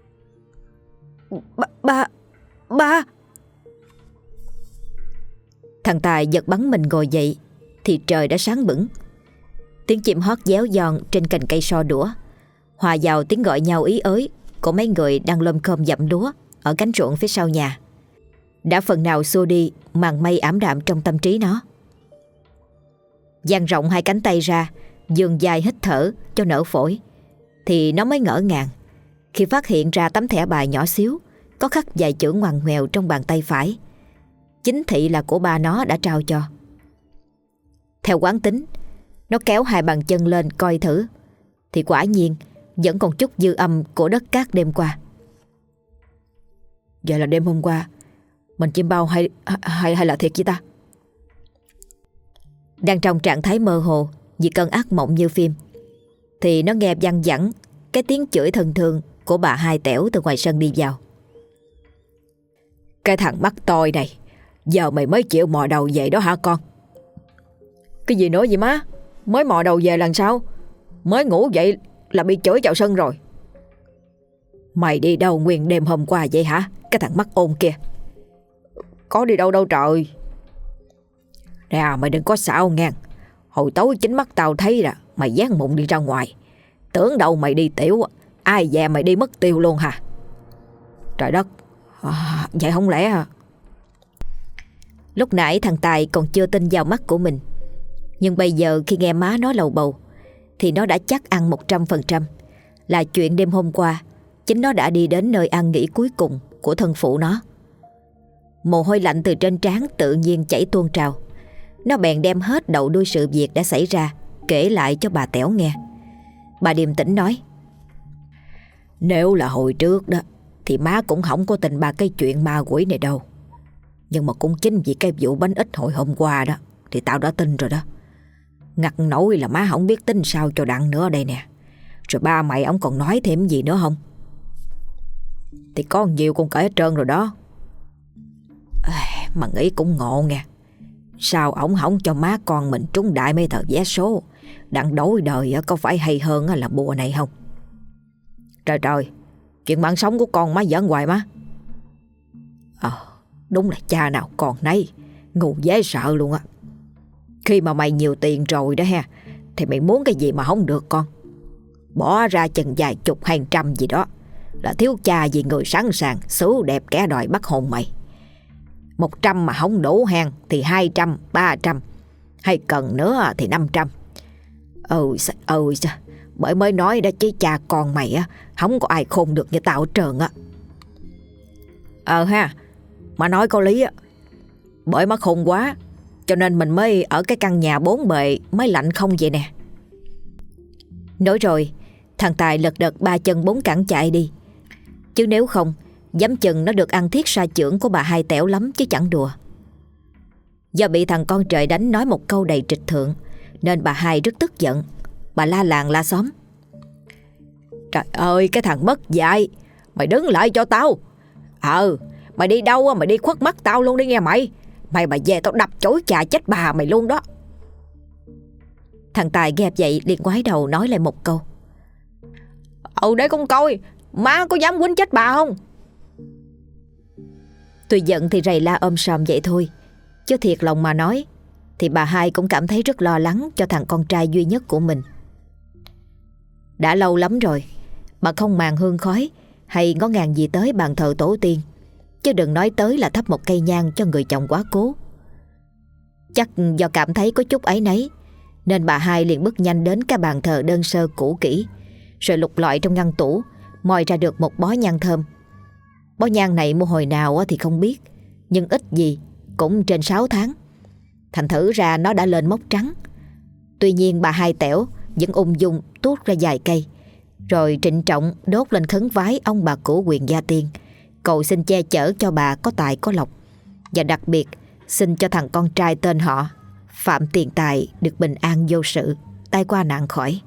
Ba. Thằng Tài giật bắn mình ngồi dậy thì trời đã sáng bừng. Tiếng chim hót réo giòn trên cành cây so đũa hòa vào tiếng gọi nhau ý ới của mấy người đang lom khom dặm lúa ở cánh ruộng phía sau nhà, đã phần nào xua đi màn mây ảm đạm trong tâm trí nó. Dang rộng hai cánh tay ra, vươn dài hít thở cho nở phổi, thì nó mới ngỡ ngàng khi phát hiện ra tấm thẻ bài nhỏ xíu có khắc vài chữ ngoằn ngoèo trong bàn tay phải. Chính thị là của ba nó đã trao cho. Theo quán tính, nó kéo hai bàn chân lên coi thử, thì quả nhiên vẫn còn chút dư âm của đất cát đêm qua. Vậy là đêm hôm qua mình chiêm bao hay là thiệt vậy ta? Đang trong trạng thái mơ hồ vì cơn ác mộng như phim, thì nó nghe văng vẳng cái tiếng chửi thân thương của bà Hai Tẻo từ ngoài sân đi vào. Cái thằng mắc tôi này, giờ mày mới chịu mò đầu về đó hả con? Cái gì nữa vậy má? Mới mò đầu về lần sao? Mới ngủ dậy là bị chửi chào sân rồi. Mày đi đâu nguyên đêm hôm qua vậy hả? Cái thằng mắc ôn kia. Có đi đâu đâu trời. Nè mày đừng có xạo ngang. Hồi tối chính mắt tao thấy là mày dán mụn đi ra ngoài. Tưởng đâu mày đi tiểu, ai dè mày đi mất tiêu luôn hả? Trời đất, vậy không lẽ hả? Lúc nãy thằng Tài còn chưa tin vào mắt của mình, nhưng bây giờ khi nghe má nó lầu bầu thì nó đã chắc ăn 100% là chuyện đêm hôm qua chính nó đã đi đến nơi an nghỉ cuối cùng của thân phụ nó. Mồ hôi lạnh từ trên trán tự nhiên chảy tuôn trào. Nó bèn đem hết đầu đuôi sự việc đã xảy ra kể lại cho bà Tẻo nghe. Bà điềm tĩnh nói: Nếu là hồi trước đó thì má cũng không có tin ba cái chuyện ma quỷ này đâu. Nhưng mà cũng chính vì cái vụ bánh ít hồi hôm qua đó thì tao đã tin rồi đó. Ngặt nổi là má không biết tin sao cho đặng nữa đây nè. Rồi ba mày ông còn nói thêm gì nữa không? Thì có nhiều con kể hết trơn rồi đó. Mà nghĩ cũng ngộ nghe. Sao ổng không cho má con mình trúng đại mấy tờ vé số, đặng đổi đời có phải hay hơn là bùa này không? Trời trời, chuyện mạng sống của con má giỡn hoài má. Đúng là cha nào còn nấy, ngu dễ sợ luôn á. Khi mà mày nhiều tiền rồi đó ha, thì mày muốn cái gì mà không được con. Bỏ ra chừng vài chục hàng trăm gì đó là thiếu cha vì người sẵn sàng xấu đẹp kẻ đòi bắt hồn mày. 100 mà không đủ hàng thì 200, 300, hay cần nữa thì 500. Bởi mới nói đó chứ cha con mày á, không có ai khôn được như tao hết trơn á. Ha, mà nói có lý á. Bởi má khôn quá cho nên mình mới ở cái căn nhà 4 bề mới lạnh không vậy nè. Nói rồi thằng Tài lật đật 3 chân 4 cẳng chạy đi. Chứ nếu không, dám chừng nó được ăn thiết sa chưởng của bà Hai Tẻo lắm chứ chẳng đùa. Do bị thằng con trời đánh nói một câu đầy trịch thượng nên bà Hai rất tức giận. Bà la làng la xóm: Trời ơi cái thằng mất dạy, mày đứng lại cho tao. Mày đi đâu mày đi khuất mắt tao luôn đi nghe mày. Mày mà về tao đập chối chà chết bà mày luôn đó. Thằng Tài nghe vậy liền ngoái đầu nói lại một câu: Để con coi má có dám quýnh chết bà không. Tuy giận thì rầy la sòm vậy thôi, chứ thiệt lòng mà nói thì bà Hai cũng cảm thấy rất lo lắng cho thằng con trai duy nhất của mình. Đã lâu lắm rồi bà không màng hương khói hay ngó ngàng gì tới bàn thờ tổ tiên, chứ đừng nói tới là thắp một cây nhang cho người chồng quá cố. Chắc do cảm thấy có chút áy náy nên bà Hai liền bước nhanh đến cái bàn thờ đơn sơ cũ kỹ, rồi lục lọi trong ngăn tủ moi ra được một bó nhang thơm. Bó nhang này mua hồi nào thì không biết, nhưng ít gì cũng trên 6 tháng. Thành thử ra nó đã lên mốc trắng. Tuy nhiên bà Hai Tẻo vẫn ung dung tuốt ra vài cây, rồi trịnh trọng đốt lên khấn vái ông bà của Quyền Gia Tiên, cầu xin che chở cho bà có tài có lộc, và đặc biệt xin cho thằng con trai tên họ Phạm Tiền Tài được bình an vô sự, tai qua nạn khỏi.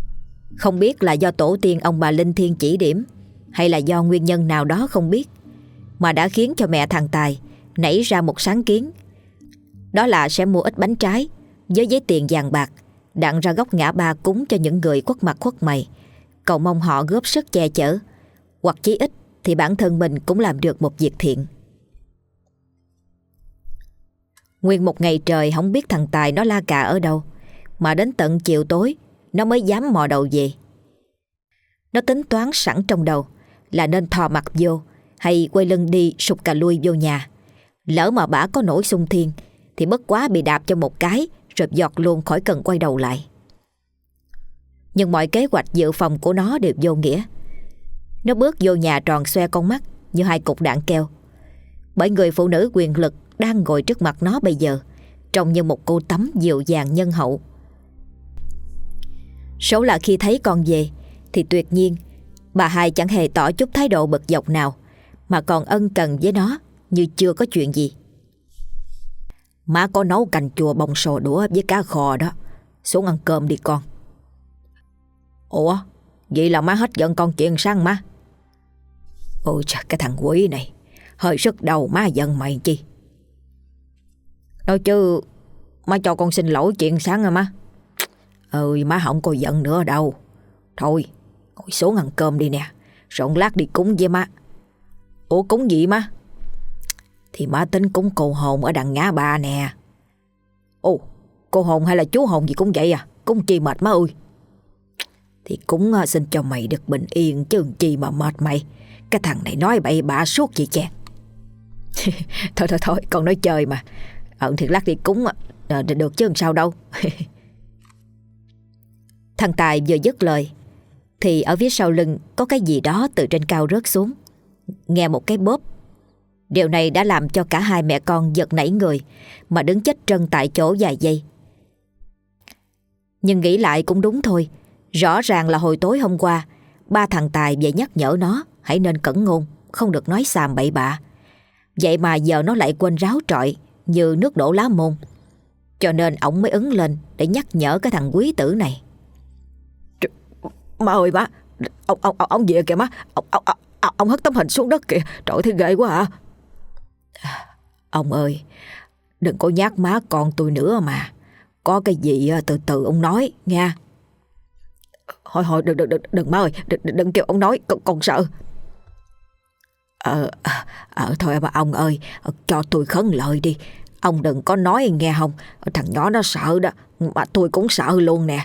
Không biết là do tổ tiên ông bà linh thiêng chỉ điểm hay là do nguyên nhân nào đó không biết, mà đã khiến cho mẹ thằng Tài nảy ra một sáng kiến. Đó là sẽ mua ít bánh trái với giấy tiền vàng bạc, đặng ra góc ngã ba cúng cho những người khuất mặt khuất mày, cầu mong họ góp sức che chở, hoặc chí ít thì bản thân mình cũng làm được một việc thiện. Nguyên một ngày trời không biết thằng Tài nó la cà ở đâu, mà đến tận chiều tối nó mới dám mò đầu về. Nó tính toán sẵn trong đầu là nên thò mặt vô hay quay lưng đi sụt cà lui vô nhà. Lỡ mà bả có nổi xung thiên thì bất quá bị đạp cho một cái rồi giọt luôn khỏi cần quay đầu lại. Nhưng mọi kế hoạch dự phòng của nó đều vô nghĩa. Nó bước vô nhà tròn xoe con mắt như hai cục đạn keo, bởi người phụ nữ quyền lực đang ngồi trước mặt nó bây giờ trông như một cô tắm dịu dàng nhân hậu. Số là khi thấy con về thì tuyệt nhiên bà hai chẳng hề tỏ chút thái độ bực dọc nào, mà còn ân cần với nó như chưa có chuyện gì. Má có nấu canh chua bông sò đũa với cá kho đó, xuống ăn cơm đi con. Ủa, vậy là má hết giận con chuyện sáng má? Ôi trời, cái thằng quỷ này hơi sức đầu, má giận mày chi? Nói chứ má cho con xin lỗi chuyện sáng rồi má. Má không có giận nữa đâu. Thôi ngồi xuống ăn cơm đi nè, rồi lát đi cúng với má. Ủa cúng gì má? Thì má tính cúng cô hồn ở đằng ngã ba nè. Ồ, cô hồn hay là chú hồn gì cũng vậy à? Cúng chi mệt má ơi. Thì cúng xin cho mày được bình yên chứ chi mà mệt mày. Cái thằng này nói bậy bạ suốt vậy chàng. Thôi con nói chơi mà. Thì lát đi cúng được chứ làm sao đâu. Thằng Tài vừa dứt lời thì ở phía sau lưng có cái gì đó từ trên cao rớt xuống. Nghe một cái bóp. Điều này đã làm cho cả hai mẹ con giật nảy người mà đứng chết trân tại chỗ vài giây. Nhưng nghĩ lại cũng đúng thôi. Rõ ràng là hồi tối hôm qua ba thằng Tài về nhắc nhở nó hãy nên cẩn ngôn, không được nói xàm bậy bạ. Vậy mà giờ nó lại quên ráo trọi như nước đổ lá môn. Cho nên ổng mới ứng lên để nhắc nhở cái thằng quý tử này. Má ơi má, ông về kìa má. Ông hất tấm hình xuống đất kìa. Trời ơi, thấy ghê quá à. Ông ơi, đừng có nhát má con tôi nữa mà. Có cái gì từ từ ông nói nha. Thôi đừng má ơi, đừng kêu ông nói, con sợ. Thôi mà ông ơi, cho tôi khấn lời đi. Ông đừng có nói nghe không. Thằng nhỏ nó sợ đó, mà tôi cũng sợ luôn nè.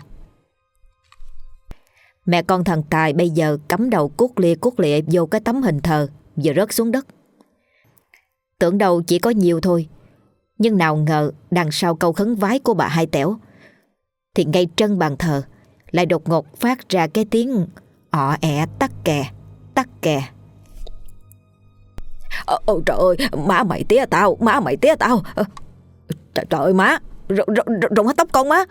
Mẹ con thằng Tài bây giờ cắm đầu cuốc lịa vô cái tấm hình thờ vừa rớt xuống đất. Tưởng đâu chỉ có nhiều thôi, nhưng nào ngờ đằng sau câu khấn vái của bà Hai Tẻo thì ngay chân bàn thờ lại đột ngột phát ra cái tiếng ọ ẹ tắc kè. Trời ơi, má mày tía tao. Trời ơi má, rụng hết tóc con má.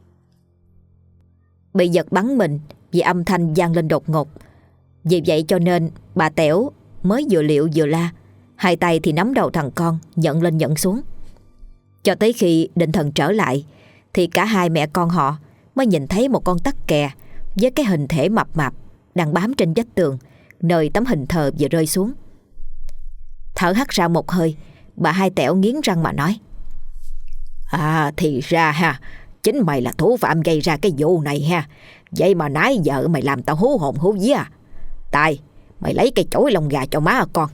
Bị giật bắn mình vì âm thanh vang lên đột ngột. Vì vậy cho nên bà Tẻo mới vừa liệu vừa la, hai tay thì nắm đầu thằng con nhận lên nhận xuống. Cho tới khi định thần trở lại thì cả hai mẹ con họ mới nhìn thấy một con tắc kè với cái hình thể mập mạp đang bám trên vách tường nơi tấm hình thờ vừa rơi xuống. Thở hắt ra một hơi, bà Hai Tẻo nghiến răng mà nói: thì ra ha, chính mày là thủ phạm gây ra cái vụ này ha. Vậy mà nãy giờ mày làm tao hú hồn hú vía à? Tài, mày lấy cây chổi lông gà cho má con.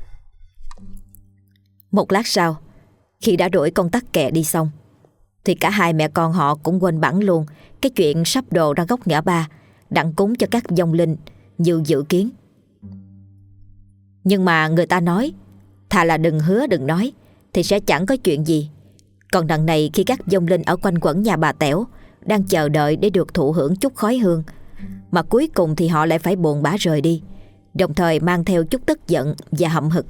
Một lát sau, khi đã đuổi con tắc kè đi xong thì cả hai mẹ con họ cũng quên bẵng luôn cái chuyện sắp đồ ra góc ngã ba đặng cúng cho các vong linh như dự kiến. Nhưng mà người ta nói thà là đừng hứa đừng nói thì sẽ chẳng có chuyện gì. Còn đằng này khi các vong linh ở quanh quẩn nhà bà Tẻo đang chờ đợi để được thụ hưởng chút khói hương, mà cuối cùng thì họ lại phải buồn bã rời đi, đồng thời mang theo chút tức giận và hậm hực.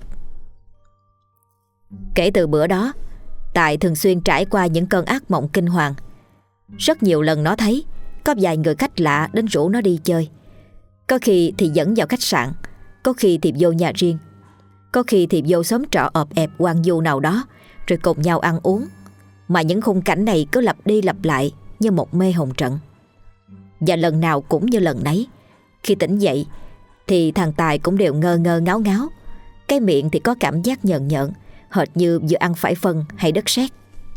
Kể từ bữa đó, Tài thường xuyên trải qua những cơn ác mộng kinh hoàng. Rất nhiều lần nó thấy có vài người khách lạ đến rủ nó đi chơi. Có khi thì dẫn vào khách sạn, có khi thì vô nhà riêng, có khi thì vô xóm trọ ọp ẹp hoang vu nào đó rồi cùng nhau ăn uống. Mà những khung cảnh này cứ lặp đi lặp lại như một mê hồn trận. Và lần nào cũng như lần nấy, khi tỉnh dậy thì thằng Tài cũng đều ngơ ngơ ngáo ngáo. cái miệng thì có cảm giác nhợn nhợn, hệt như vừa ăn phải phân hay đất sét.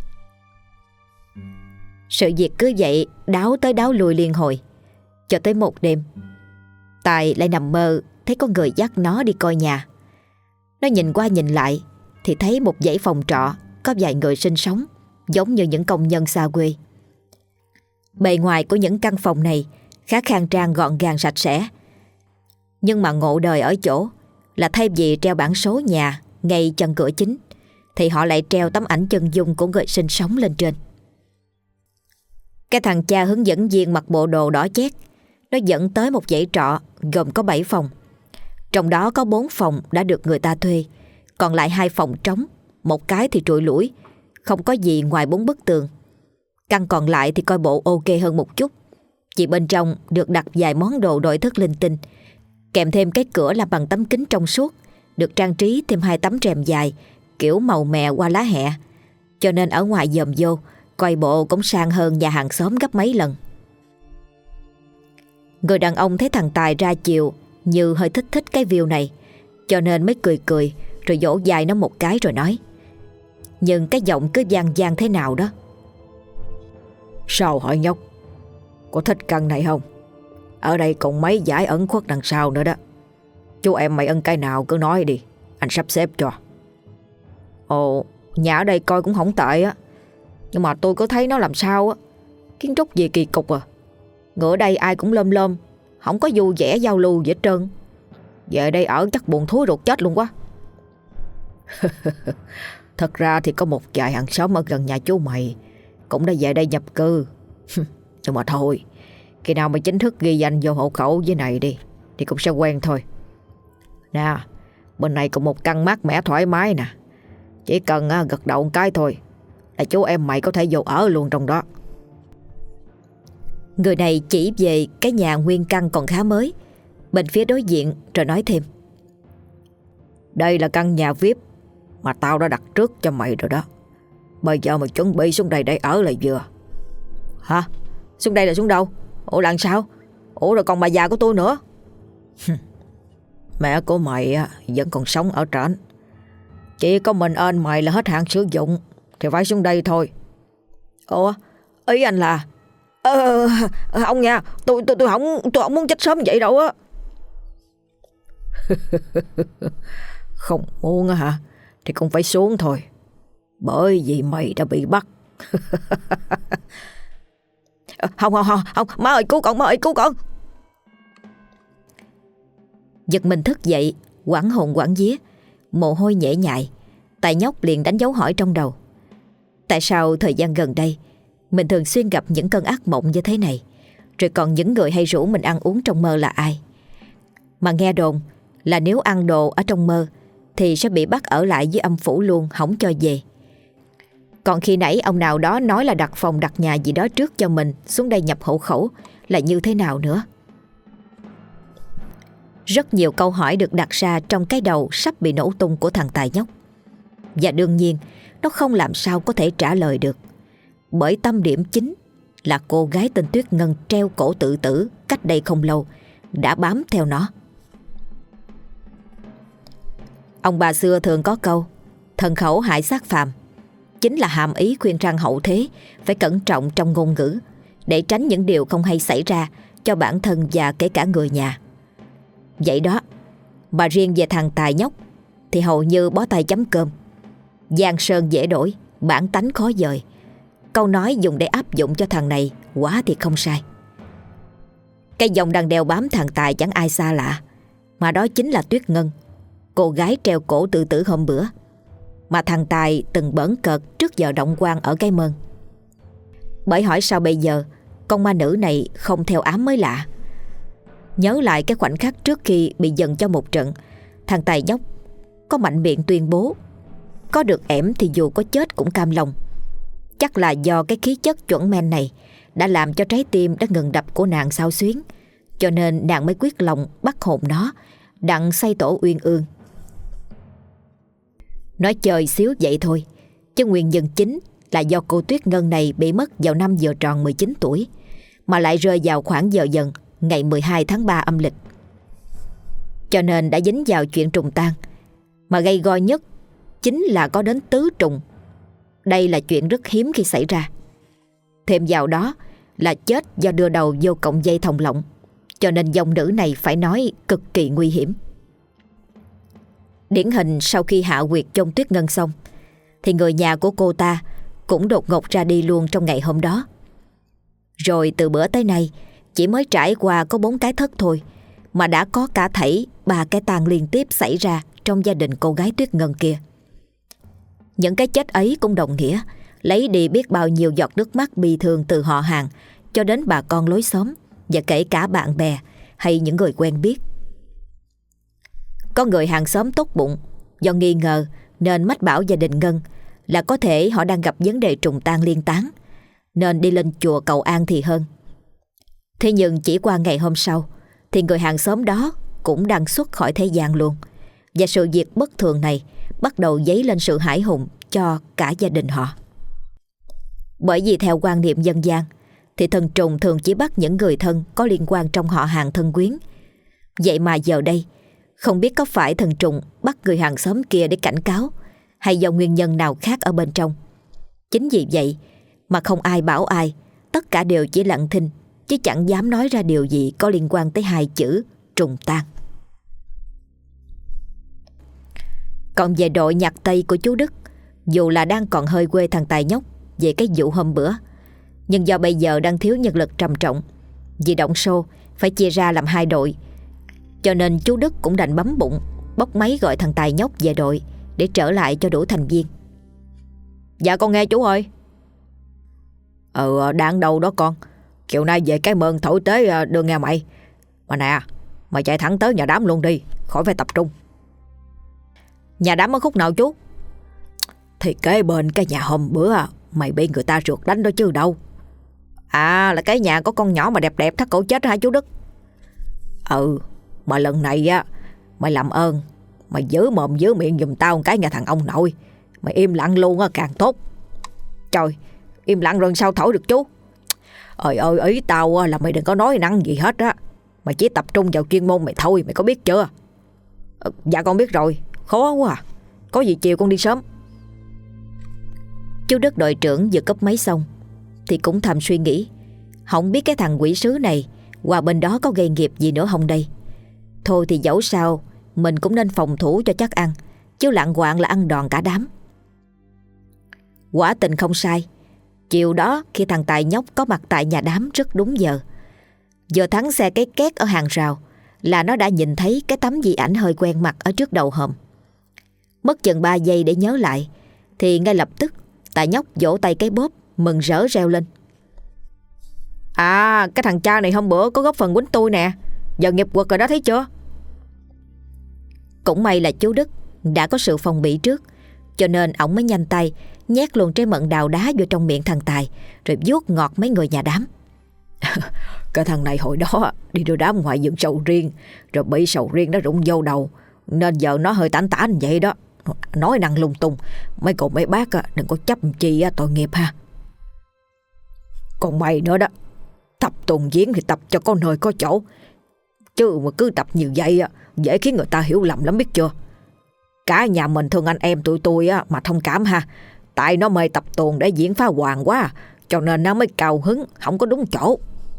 Sự việc cứ vậy đáo tới đáo lui liên hồi. Cho tới một đêm, Tài lại nằm mơ thấy có người dắt nó đi coi nhà. Nó nhìn qua nhìn lại thì thấy một dãy phòng trọ có vài người sinh sống, giống như những công nhân xa quê. Bề ngoài của những căn phòng này khá khang trang, gọn gàng, sạch sẽ. Nhưng mà ngộ đời ở chỗ là thay vì treo bảng số nhà ngay chân cửa chính thì họ lại treo tấm ảnh chân dung của người sinh sống lên trên. Cái thằng cha hướng dẫn viên mặc bộ đồ đỏ chét, nó dẫn tới một dãy trọ gồm có 7 phòng. Trong đó có 4 phòng đã được người ta thuê, còn lại 2 phòng trống, một cái thì trụi lủi, không có gì ngoài 4 bức tường. Căn còn lại thì coi bộ ok hơn một chút, chỉ bên trong được đặt vài món đồ nội thất linh tinh, kèm thêm cái cửa làm bằng tấm kính trong suốt, được trang trí thêm 2 tấm rèm dài kiểu màu mè qua lá hẹ, cho nên ở ngoài dòm vô coi bộ cũng sang hơn nhà hàng xóm gấp mấy lần. Người đàn ông thấy thằng Tài ra chiều như hơi thích cái view này, cho nên mới cười cười rồi vỗ vai nó một cái rồi nói, nhưng cái giọng cứ vang thế nào đó: Sao hỏi nhóc, có thích căn này không? Ở đây còn mấy dải ẩn khuất đằng sau nữa đó. Chú em mày ân cái nào cứ nói đi, anh sắp xếp cho. Ồ, nhà ở đây coi cũng không tệ á, nhưng mà tôi có thấy nó làm sao á, kiến trúc gì kỳ cục à. Người ở đây ai cũng lơm lơm, không có vui vẻ giao lưu gì hết trơn. Về đây ở chắc buồn thúi ruột chết luôn quá. Thật ra thì có một vài hàng xóm ở gần nhà chú mày cũng đã về đây nhập cư. Nhưng mà thôi, khi nào mà chính thức ghi danh vô hộ khẩu dưới này đi thì cũng sẽ quen thôi. Nè, bên này còn một căn mát mẻ thoải mái nè, chỉ cần gật đầu một cái thôi là chú em mày có thể vô ở luôn trong đó. Người này chỉ về cái nhà nguyên căn còn khá mới bên phía đối diện rồi nói thêm: Đây là căn nhà VIP mà tao đã đặt trước cho mày rồi đó. Bây giờ mày chuẩn bị xuống đây để ở lại vừa. Hả? Xuống đây là xuống đâu? Ủa làm sao? Ủa rồi còn bà già của tôi nữa? Mẹ của mày vẫn còn sống ở trển. Chỉ có mình anh mày là hết hạn sử dụng thì phải xuống đây thôi. Ủa, ý anh là ông nha, tôi không muốn chết sớm vậy đâu á. Không muốn hả? Thì cũng phải xuống thôi, bởi vì mày đã bị bắt. Không, má ơi cứu con. Giật mình thức dậy, hoảng hồn hoảng vía, mồ hôi nhễ nhại. Tài nhóc liền đánh dấu hỏi trong đầu. Tại sao thời gian gần đây mình thường xuyên gặp những cơn ác mộng như thế này? Rồi còn những người hay rủ mình ăn uống trong mơ là ai? Mà nghe đồn là nếu ăn đồ ở trong mơ thì sẽ bị bắt ở lại với âm phủ luôn, không cho về. Còn khi nãy ông nào đó nói là đặt phòng đặt nhà gì đó trước cho mình xuống đây nhập hộ khẩu là như thế nào nữa? Rất nhiều câu hỏi được đặt ra trong cái đầu sắp bị nổ tung của thằng Tài nhóc. Và đương nhiên nó không làm sao có thể trả lời được, bởi tâm điểm chính là cô gái tên Tuyết Ngân treo cổ tự tử cách đây không lâu đã bám theo nó. Ông bà xưa thường có câu thần khẩu hại sát phàm, chính là hàm ý khuyên răn hậu thế phải cẩn trọng trong ngôn ngữ để tránh những điều không hay xảy ra cho bản thân và kể cả người nhà. Vậy đó, mà riêng về thằng Tài nhóc thì hầu như bó tay chấm cơm. Giang sơn dễ đổi, bản tánh khó dời. Câu nói dùng để áp dụng cho thằng này quá thì không sai. Cái dòng đằng đèo bám thằng Tài chẳng ai xa lạ, mà đó chính là Tuyết Ngân, cô gái treo cổ tự tử hôm bữa mà thằng Tài từng bỡn cợt trước giờ động quan ở cái Mơn. Bởi hỏi sao bây giờ con ma nữ này không theo ám mới lạ. Nhớ lại cái khoảnh khắc trước khi bị dần cho một trận, thằng Tài nhóc có mạnh miệng tuyên bố có được ẻm thì dù có chết cũng cam lòng. Chắc là do cái khí chất chuẩn men này đã làm cho trái tim đã ngừng đập của nàng xao xuyến, cho nên nàng mới quyết lòng bắt hồn nó đặng xây tổ uyên ương. Nói chơi xíu vậy thôi, chứ nguyên nhân chính là do cô Tuyết Ngân này bị mất vào năm vừa tròn 19 tuổi, mà lại rơi vào khoảng giờ dần ngày 12 tháng 3 âm lịch. Cho nên đã dính vào chuyện trùng tang, Mà gây go nhất chính là có đến tứ trùng. Đây là chuyện rất hiếm khi xảy ra. Thêm vào đó là chết do đưa đầu vô cọng dây thòng lọng, cho nên dòng nữ này phải nói cực kỳ nguy hiểm. Điển hình sau khi hạ quyệt chôn Tuyết Ngân xong thì người nhà của cô ta cũng đột ngột ra đi luôn trong ngày hôm đó. Rồi từ bữa tới nay chỉ mới trải qua có 4 cái thất thôi mà đã có cả thảy 3 cái tang liên tiếp xảy ra trong gia đình cô gái Tuyết Ngân kia. Những cái chết ấy cũng đồng nghĩa lấy đi biết bao nhiêu giọt nước mắt bi thương từ họ hàng cho đến bà con lối xóm, và kể cả bạn bè hay những người quen biết. Có người hàng xóm tốt bụng do nghi ngờ nên mách bảo gia đình Ngân là có thể họ đang gặp vấn đề trùng tang liên tán, nên đi lên chùa cầu an thì hơn. Thế nhưng chỉ qua ngày hôm sau thì người hàng xóm đó cũng đang xuất khỏi thế gian luôn, và sự việc bất thường này bắt đầu dấy lên sự hãi hùng cho cả gia đình họ. Bởi vì theo quan niệm dân gian thì thần trùng thường chỉ bắt những người thân có liên quan trong họ hàng thân quyến. Vậy mà giờ đây không biết có phải thần trùng bắt người hàng xóm kia để cảnh cáo, hay do nguyên nhân nào khác ở bên trong. Chính vì vậy mà không ai bảo ai, tất cả đều chỉ lặng thinh, chứ chẳng dám nói ra điều gì có liên quan tới 2 chữ trùng tang. Còn về đội nhạc Tây của chú Đức, dù là đang còn hơi quê thằng Tài nhóc về cái vụ hôm bữa, nhưng do bây giờ đang thiếu nhân lực trầm trọng, vì động show phải chia ra làm 2 đội, cho nên chú Đức cũng đành bấm bụng bốc máy gọi thằng Tài nhóc về đội để trở lại cho đủ thành viên. Dạ con nghe chú ơi. Đang đâu đó con. Chiều nay về cái mơn thổi tới đưa nghe mày. Mà nè, mày chạy thẳng tới nhà đám luôn đi, khỏi phải tập trung. Nhà đám ở khúc nào chú? Thì kế bên cái nhà hôm bữa mày bị người ta rượt đánh đó chứ đâu. À, là cái nhà có con nhỏ mà đẹp đẹp thắt cổ chết hả chú Đức? Mà lần này mày làm ơn mày giữ mồm giữ miệng giùm tao một cái nhà thằng ông nội. Mày im lặng luôn càng tốt. Trời, im lặng rồi sao thổi được chú? Ý tao là mày đừng có nói năng gì hết á. Mày chỉ tập trung vào chuyên môn mày thôi, mày có biết chưa? Dạ con biết rồi, khó quá à. Có gì chiều con đi sớm. Chú Đức đội trưởng vừa cấp máy xong thì cũng thầm suy nghĩ, không biết cái thằng quỷ sứ này qua bên đó có gây nghiệp gì nữa không đây. Thôi thì dẫu sao mình cũng nên phòng thủ cho chắc ăn, chứ lạng quạng là ăn đòn cả đám. Quả tình không sai, chiều đó khi thằng Tài nhóc có mặt tại nhà đám rất đúng giờ, vừa thắng xe cái két ở hàng rào là nó đã nhìn thấy cái tấm di ảnh hơi quen mặt ở trước đầu hòm. Mất chừng 3 giây để nhớ lại thì ngay lập tức Tài nhóc vỗ tay cái bóp, mừng rỡ reo lên. À, cái thằng cha này hôm bữa có góp phần quýnh tôi nè, giờ nghiệp quật rồi đó, thấy chưa? Cũng may là chú Đức đã có sự phòng bị trước, cho nên ổng mới nhanh tay nhét luôn trái mận đào đá vô trong miệng thằng Tài, rồi vuốt ngọt mấy người nhà đám. Cái thằng này hồi đó đi đưa đám ngoài vườn sầu riêng, rồi bị sầu riêng nó rụng vô đầu, nên giờ nó hơi tán tán vậy đó. Nói năng lung tung. Mấy cô mấy bác đừng có chấp chi tội nghiệp ha. Còn mày nữa đó, tập tuồng diễn thì tập cho có nơi có chỗ, chứ mà cứ tập như vậy dễ khiến người ta hiểu lầm lắm, biết chưa? Cả nhà mình thương anh em tụi tôi mà thông cảm ha. Tại nó mê tập tuồng để diễn phá hoàng quá, cho nên nó mới cao hứng, không có đúng chỗ.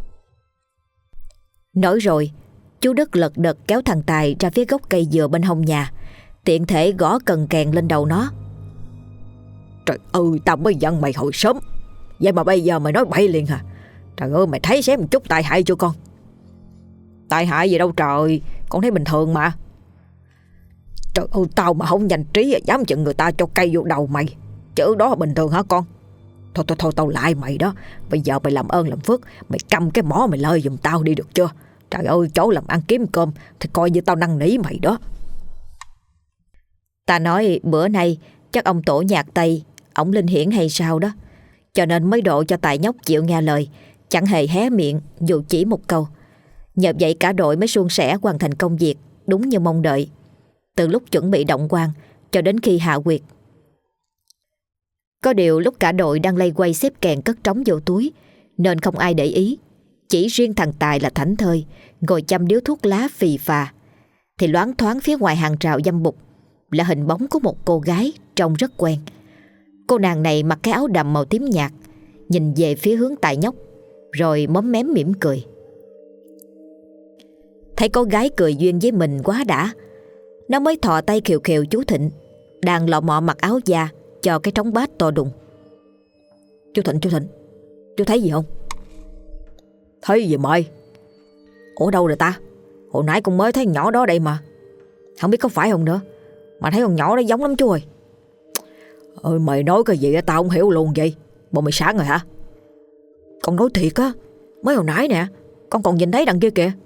Nói rồi, chú Đức lật đật kéo thằng Tài ra phía gốc cây dừa bên hông nhà, tiện thể gõ cần kèn lên đầu nó. Trời ơi, tao mới giận mày hồi sớm, vậy mà bây giờ mày nói bậy liền hả? Trời ơi, mày thấy xém một chút tai hại chưa con? Tai hại gì đâu trời, con thấy bình thường mà. Trời ơi, tao mà không nhanh trí dám chừng người ta cho cây vô đầu mày, chứ đó là bình thường hả con? Thôi tao lại mày đó. Bây giờ mày làm ơn làm phước, mày câm cái mỏ mày lơi giùm tao đi được chưa? Trời ơi, chỗ làm ăn kiếm cơm thì coi như tao năn nỉ mày đó. Ta nói bữa nay chắc ông tổ nhạc Tây ổng linh hiển hay sao đó, cho nên mới độ cho Tài nhóc chịu nghe lời, chẳng hề hé miệng dù chỉ một câu. Nhờ vậy cả đội mới suôn sẻ hoàn thành công việc đúng như mong đợi, từ lúc chuẩn bị động quan cho đến khi hạ quyệt. Có điều lúc cả đội đang lay quay xếp kèn cất trống vô túi nên không ai để ý, chỉ riêng thằng Tài là thảnh thơi ngồi chăm điếu thuốc lá phì phà, thì loáng thoáng phía ngoài hàng rào dăm bụt là hình bóng của một cô gái trông rất quen. Cô nàng này mặc cái áo đầm màu tím nhạt, nhìn về phía hướng Tài Nhóc, rồi móm mém mỉm cười. Thấy cô gái cười duyên với mình quá đã, nó mới thò tay khều khều chú Thịnh đang lọ mọ mặc áo da cho cái trống bát to đùng. Chú Thịnh, chú thấy gì không? Thấy gì mày? Ủa đâu rồi ta? Hồi nãy con mới thấy con nhỏ đó đây mà. Không biết có phải không nữa, mà thấy con nhỏ đó giống lắm chú ơi. Ơi mày nói cái gì tao không hiểu luôn vậy. Bộ mày sáng rồi hả? Con nói thiệt á, mới hồi nãy nè, con còn nhìn thấy đằng kia kìa.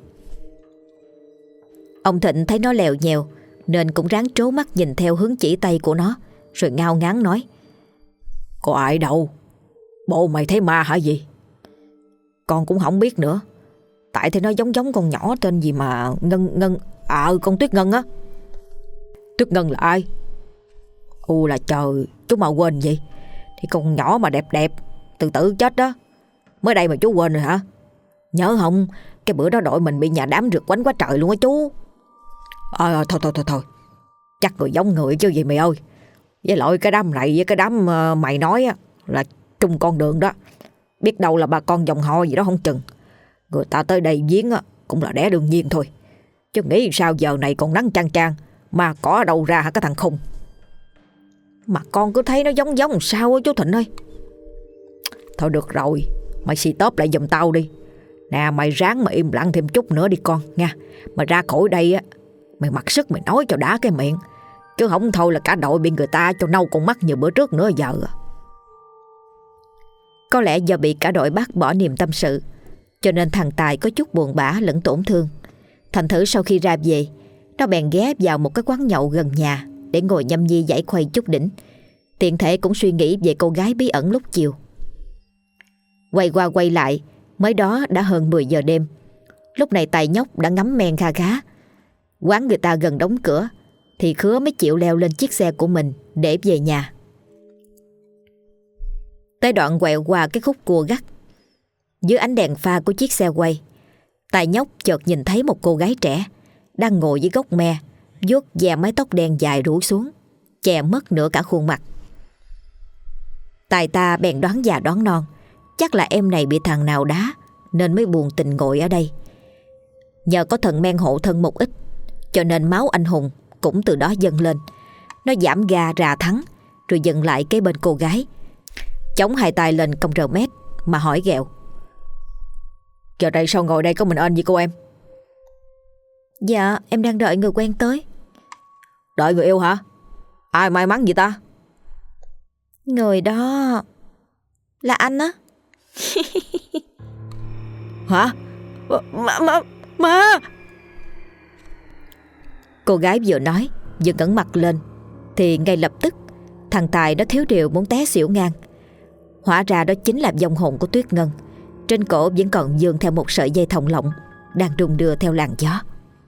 Ông Thịnh thấy nó lèo nhèo nên cũng ráng trố mắt nhìn theo hướng chỉ tay của nó, rồi ngao ngán nói: Có ai đâu, bộ mày thấy ma hả gì? Con cũng không biết nữa. Tại thì nó giống con nhỏ tên gì mà Ngân. Con Tuyết Ngân á. Tuyết Ngân là ai? Là trời, chú mà quên vậy. Thì con nhỏ mà đẹp đẹp tự tử chết đó. Mới đây mà chú quên rồi hả? Nhớ không, cái bữa đó đội mình bị nhà đám rượt quánh quá trời luôn á chú. Thôi. Chắc người giống người chứ gì mày ơi. Với lại cái đám này với cái đám mày nói á, là chung con đường đó. Biết đâu là bà con dòng họ gì đó không chừng. Người ta tới đây viếng á, cũng là đẻ đương nhiên thôi. Chứ nghĩ sao giờ này còn nắng chang chang mà có ở đâu ra hả cái thằng khùng. Mà con cứ thấy nó giống sao á chú Thịnh ơi. Thôi được rồi, mày xì tóp lại giùm tao đi. Nè mày ráng mà im lặng thêm chút nữa đi con nha. Mà ra khỏi đây á, mày mặc sức mày nói cho đã cái miệng. Chứ không thôi là cả đội bị người ta cho nâu con mắt như bữa trước nữa giờ. Có lẽ do bị cả đội bác bỏ niềm tâm sự, cho nên thằng Tài có chút buồn bã lẫn tổn thương. Thành thử sau khi ra về, nó bèn ghé vào một cái quán nhậu gần nhà để ngồi nhâm nhi giải khuây chút đỉnh, tiện thể cũng suy nghĩ về cô gái bí ẩn lúc chiều. Quay qua quay lại, mới đó đã hơn 10 giờ đêm. Lúc này Tài Nhóc đã ngắm men kha khá. Quán người ta gần đóng cửa thì Khứa mới chịu leo lên chiếc xe của mình để về nhà. Tới đoạn quẹo qua cái khúc cua gắt, dưới ánh đèn pha của chiếc xe quay, Tài Nhóc chợt nhìn thấy một cô gái trẻ đang ngồi dưới gốc me, vuốt ve mái tóc đen dài rủ xuống, che mất nửa cả khuôn mặt. Tài ta bèn đoán già đoán non, chắc là em này bị thằng nào đá nên mới buồn tình ngồi ở đây. Nhờ có thần men hộ thân một ít, cho nên máu anh hùng cũng từ đó dâng lên. Nó giảm ga rà thắng, rồi dừng lại kế bên cô gái, chống hai tay lên cong rờ mét mà hỏi ghẹo: Giờ đây sao ngồi đây có mình anh gì cô em? Dạ em đang đợi người quen tới. Đợi người yêu hả? Ai may mắn vậy ta? Người đó là anh á. Hả? Má! Cô gái vừa nói vừa ngẩng mặt lên thì ngay lập tức thằng Tài nó thiếu điều muốn té xỉu ngang. Hóa ra đó chính là vong hồn của Tuyết Ngân. Trên cổ vẫn còn vương theo một sợi dây thòng lọng đang đung đưa theo làn gió.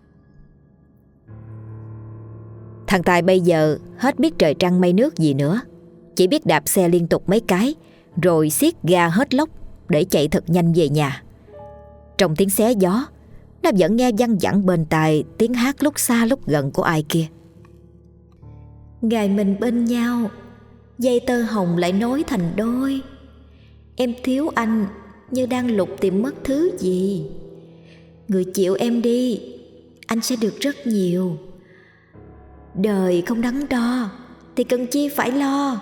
Thằng Tài bây giờ hết biết trời trăng mây nước gì nữa, chỉ biết đạp xe liên tục mấy cái rồi siết ga hết lốc để chạy thật nhanh về nhà. Trong tiếng xé gió, nó vẫn nghe văng vẳng bên tai tiếng hát lúc xa lúc gần của ai kia. Ngày mình bên nhau, dây tơ hồng lại nối thành đôi. Em thiếu anh như đang lục tìm mất thứ gì. Người chịu em đi, anh sẽ được rất nhiều. Đời không đắn đo thì cần chi phải lo.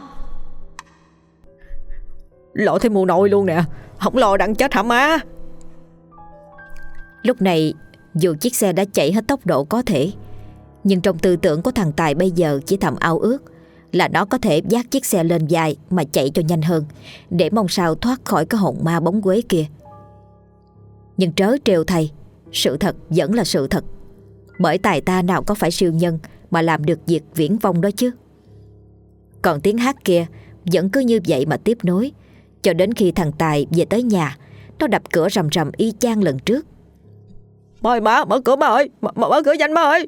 Lộ thêm mù nội luôn nè. Không lo đặng chết hả má? Lúc này dù chiếc xe đã chạy hết tốc độ có thể, nhưng trong tư tưởng của thằng Tài bây giờ chỉ thầm ao ước là nó có thể vác chiếc xe lên vai mà chạy cho nhanh hơn, để mong sao thoát khỏi cái hồn ma bóng quế kia. Nhưng trớ trêu thay, sự thật vẫn là sự thật. Bởi Tài ta nào có phải siêu nhân mà làm được việc viễn vông đó chứ. Còn tiếng hát kia vẫn cứ như vậy mà tiếp nối, cho đến khi thằng Tài về tới nhà, nó đập cửa rầm rầm y chang lần trước. Má, mở cửa má ơi, mở cửa nhanh má ơi.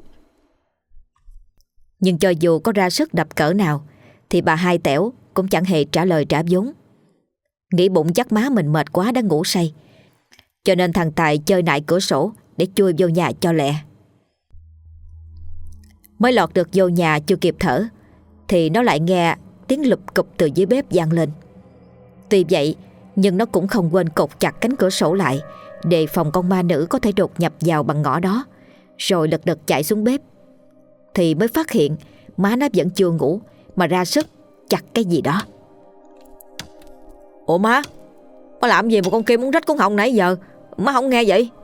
Nhưng cho dù có ra sức đập cỡ nào thì bà Hai Tẻo cũng chẳng hề trả lời trả vốn. Nghĩ bụng chắc má mình mệt quá đã ngủ say, cho nên thằng Tài chơi nại cửa sổ để chui vô nhà cho lẹ. Mới lọt được vô nhà chưa kịp thở thì nó lại nghe tiếng lụp cụp từ dưới bếp vang lên. Tuy vậy nhưng nó cũng không quên cột chặt cánh cửa sổ lại, đề phòng con ma nữ có thể đột nhập vào bằng ngõ đó. Rồi lật đật chạy xuống bếp thì mới phát hiện má nó vẫn chưa ngủ mà ra sức chặt cái gì đó. Ủa má làm gì mà con Kim muốn rách cuốn họng nãy giờ? Má không nghe vậy?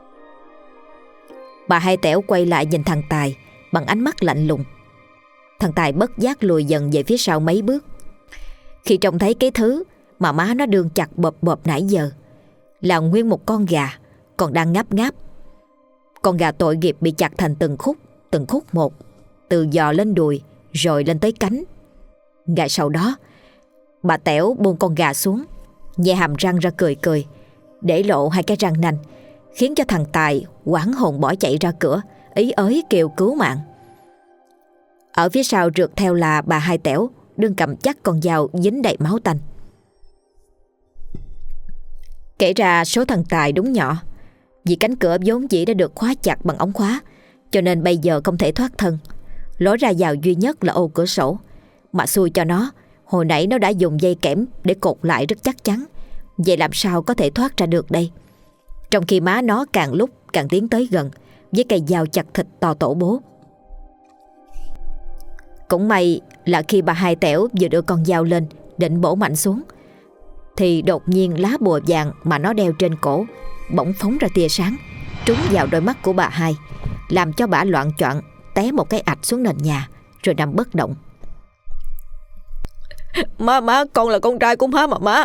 Bà Hai Tẻo quay lại nhìn thằng Tài bằng ánh mắt lạnh lùng. Thằng Tài bất giác lùi dần về phía sau mấy bước khi trông thấy cái thứ mà má nó đương chặt bợp bợp nãy giờ là nguyên một con gà còn đang ngáp ngáp. Con gà tội nghiệp bị chặt thành từng khúc một, từ giò lên đùi rồi lên tới cánh. Ngay sau đó bà Tẻo buông con gà xuống, nhe hàm răng ra cười cười, để lộ hai cái răng nanh, khiến cho thằng Tài hoảng hồn bỏ chạy ra cửa, ý ới kêu cứu mạng. Ở phía sau rượt theo là bà Hai Tẻo đương cầm chắc con dao dính đầy máu tanh. Kể ra số thằng Tài đúng nhỏ, vì cánh cửa vốn dĩ đã được khóa chặt bằng ống khóa, cho nên bây giờ không thể thoát thân. Lối ra vào duy nhất là ô cửa sổ, mà xui cho nó, hồi nãy nó đã dùng dây kẽm để cột lại rất chắc chắn. Vậy làm sao có thể thoát ra được đây? Trong khi má nó càng lúc càng tiến tới gần với cây dao chặt thịt to tổ bố. Cũng may là khi bà Hai Tẻo vừa đưa con dao lên định bổ mạnh xuống thì đột nhiên lá bùa vàng mà nó đeo trên cổ bỗng phóng ra tia sáng, trúng vào đôi mắt của bà Hai, làm cho bà loạng choạng té một cái ạch xuống nền nhà rồi nằm bất động. Má con là con trai của má mà má.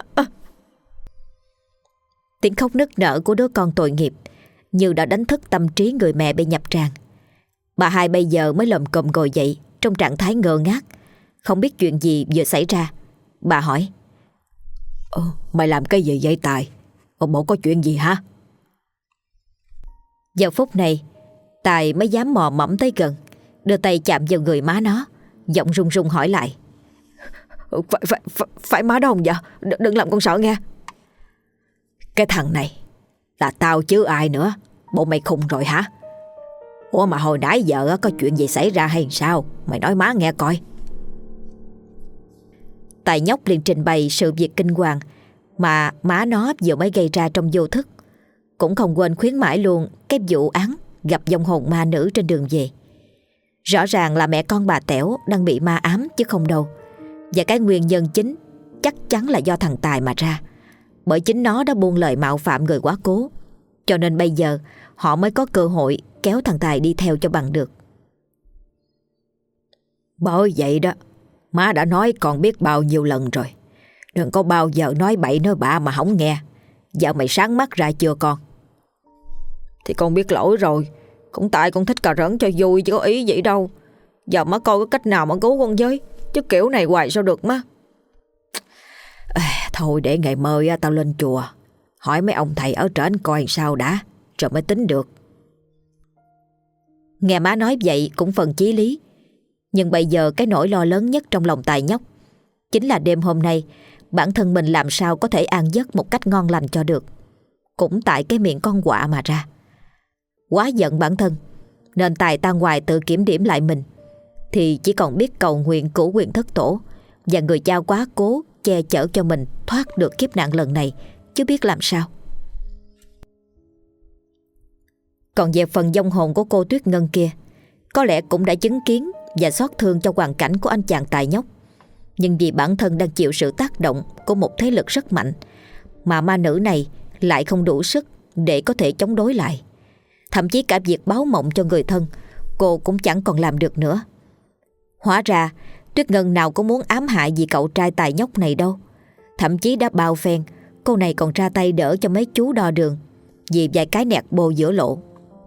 Tiếng khóc nức nở của đứa con tội nghiệp như đã đánh thức tâm trí người mẹ bị nhập tràn. Bà Hai bây giờ mới lồm cồm ngồi dậy trong trạng thái ngơ ngác, không biết chuyện gì vừa xảy ra. Bà hỏi: Mày làm cái gì vậy Tài? Bộ có chuyện gì hả? Giờ phút này Tài mới dám mò mẫm tới gần, đưa tay chạm vào người má nó, giọng run run hỏi lại: Phải má đó không vậy? Đừng làm con sợ nghe. Cái thằng này là tao chứ ai nữa. Bộ mày khùng rồi hả? Ủa mà hồi nãy giờ có chuyện gì xảy ra hay sao? Mày nói má nghe coi. Tài nhóc liền trình bày sự việc kinh hoàng mà má nó vừa mới gây ra trong vô thức, cũng không quên khuyến mãi luôn cái vụ án gặp vong hồn ma nữ trên đường về. Rõ ràng là mẹ con bà Tẻo đang bị ma ám chứ không đâu. Và cái nguyên nhân chính chắc chắn là do thằng Tài mà ra, bởi chính nó đã buông lời mạo phạm người quá cố. Cho nên bây giờ họ mới có cơ hội kéo thằng Tài đi theo cho bằng được. Bởi vậy đó, má đã nói con biết bao nhiêu lần rồi, đừng có bao giờ nói bậy nói bạ mà không nghe. Giờ mày sáng mắt ra chưa con? Thì con biết lỗi rồi, cũng tại con thích cà rỡn cho vui chứ có ý vậy đâu. Giờ má coi có cách nào mà cứu con với, chứ kiểu này hoài sao được má. Thôi để ngày mơi tao lên chùa hỏi mấy ông thầy ở trển coi sao đã, rồi mới tính được. Nghe má nói vậy cũng phần chí lý. Nhưng bây giờ cái nỗi lo lớn nhất trong lòng Tài nhóc chính là đêm hôm nay bản thân mình làm sao có thể an giấc một cách ngon lành cho được. Cũng tại cái miệng con quạ mà ra. Quá giận bản thân nên Tài ta ngoài tự kiểm điểm lại mình thì chỉ còn biết cầu nguyện cửu quyền thất tổ và người cha quá cố che chở cho mình thoát được kiếp nạn lần này, chứ biết làm sao. Còn về phần vong hồn của cô Tuyết Ngân kia, có lẽ cũng đã chứng kiến và xót thương cho hoàn cảnh của anh chàng Tài nhóc. Nhưng vì bản thân đang chịu sự tác động của một thế lực rất mạnh, mà ma nữ này lại không đủ sức để có thể chống đối lại. Thậm chí cả việc báo mộng cho người thân cô cũng chẳng còn làm được nữa. Hóa ra Tuyết Ngân nào có muốn ám hại gì cậu trai Tài nhóc này đâu. Thậm chí đã bao phen cô này còn ra tay đỡ cho mấy chú đo đường vì vài cái nẹt bô giữa lộ.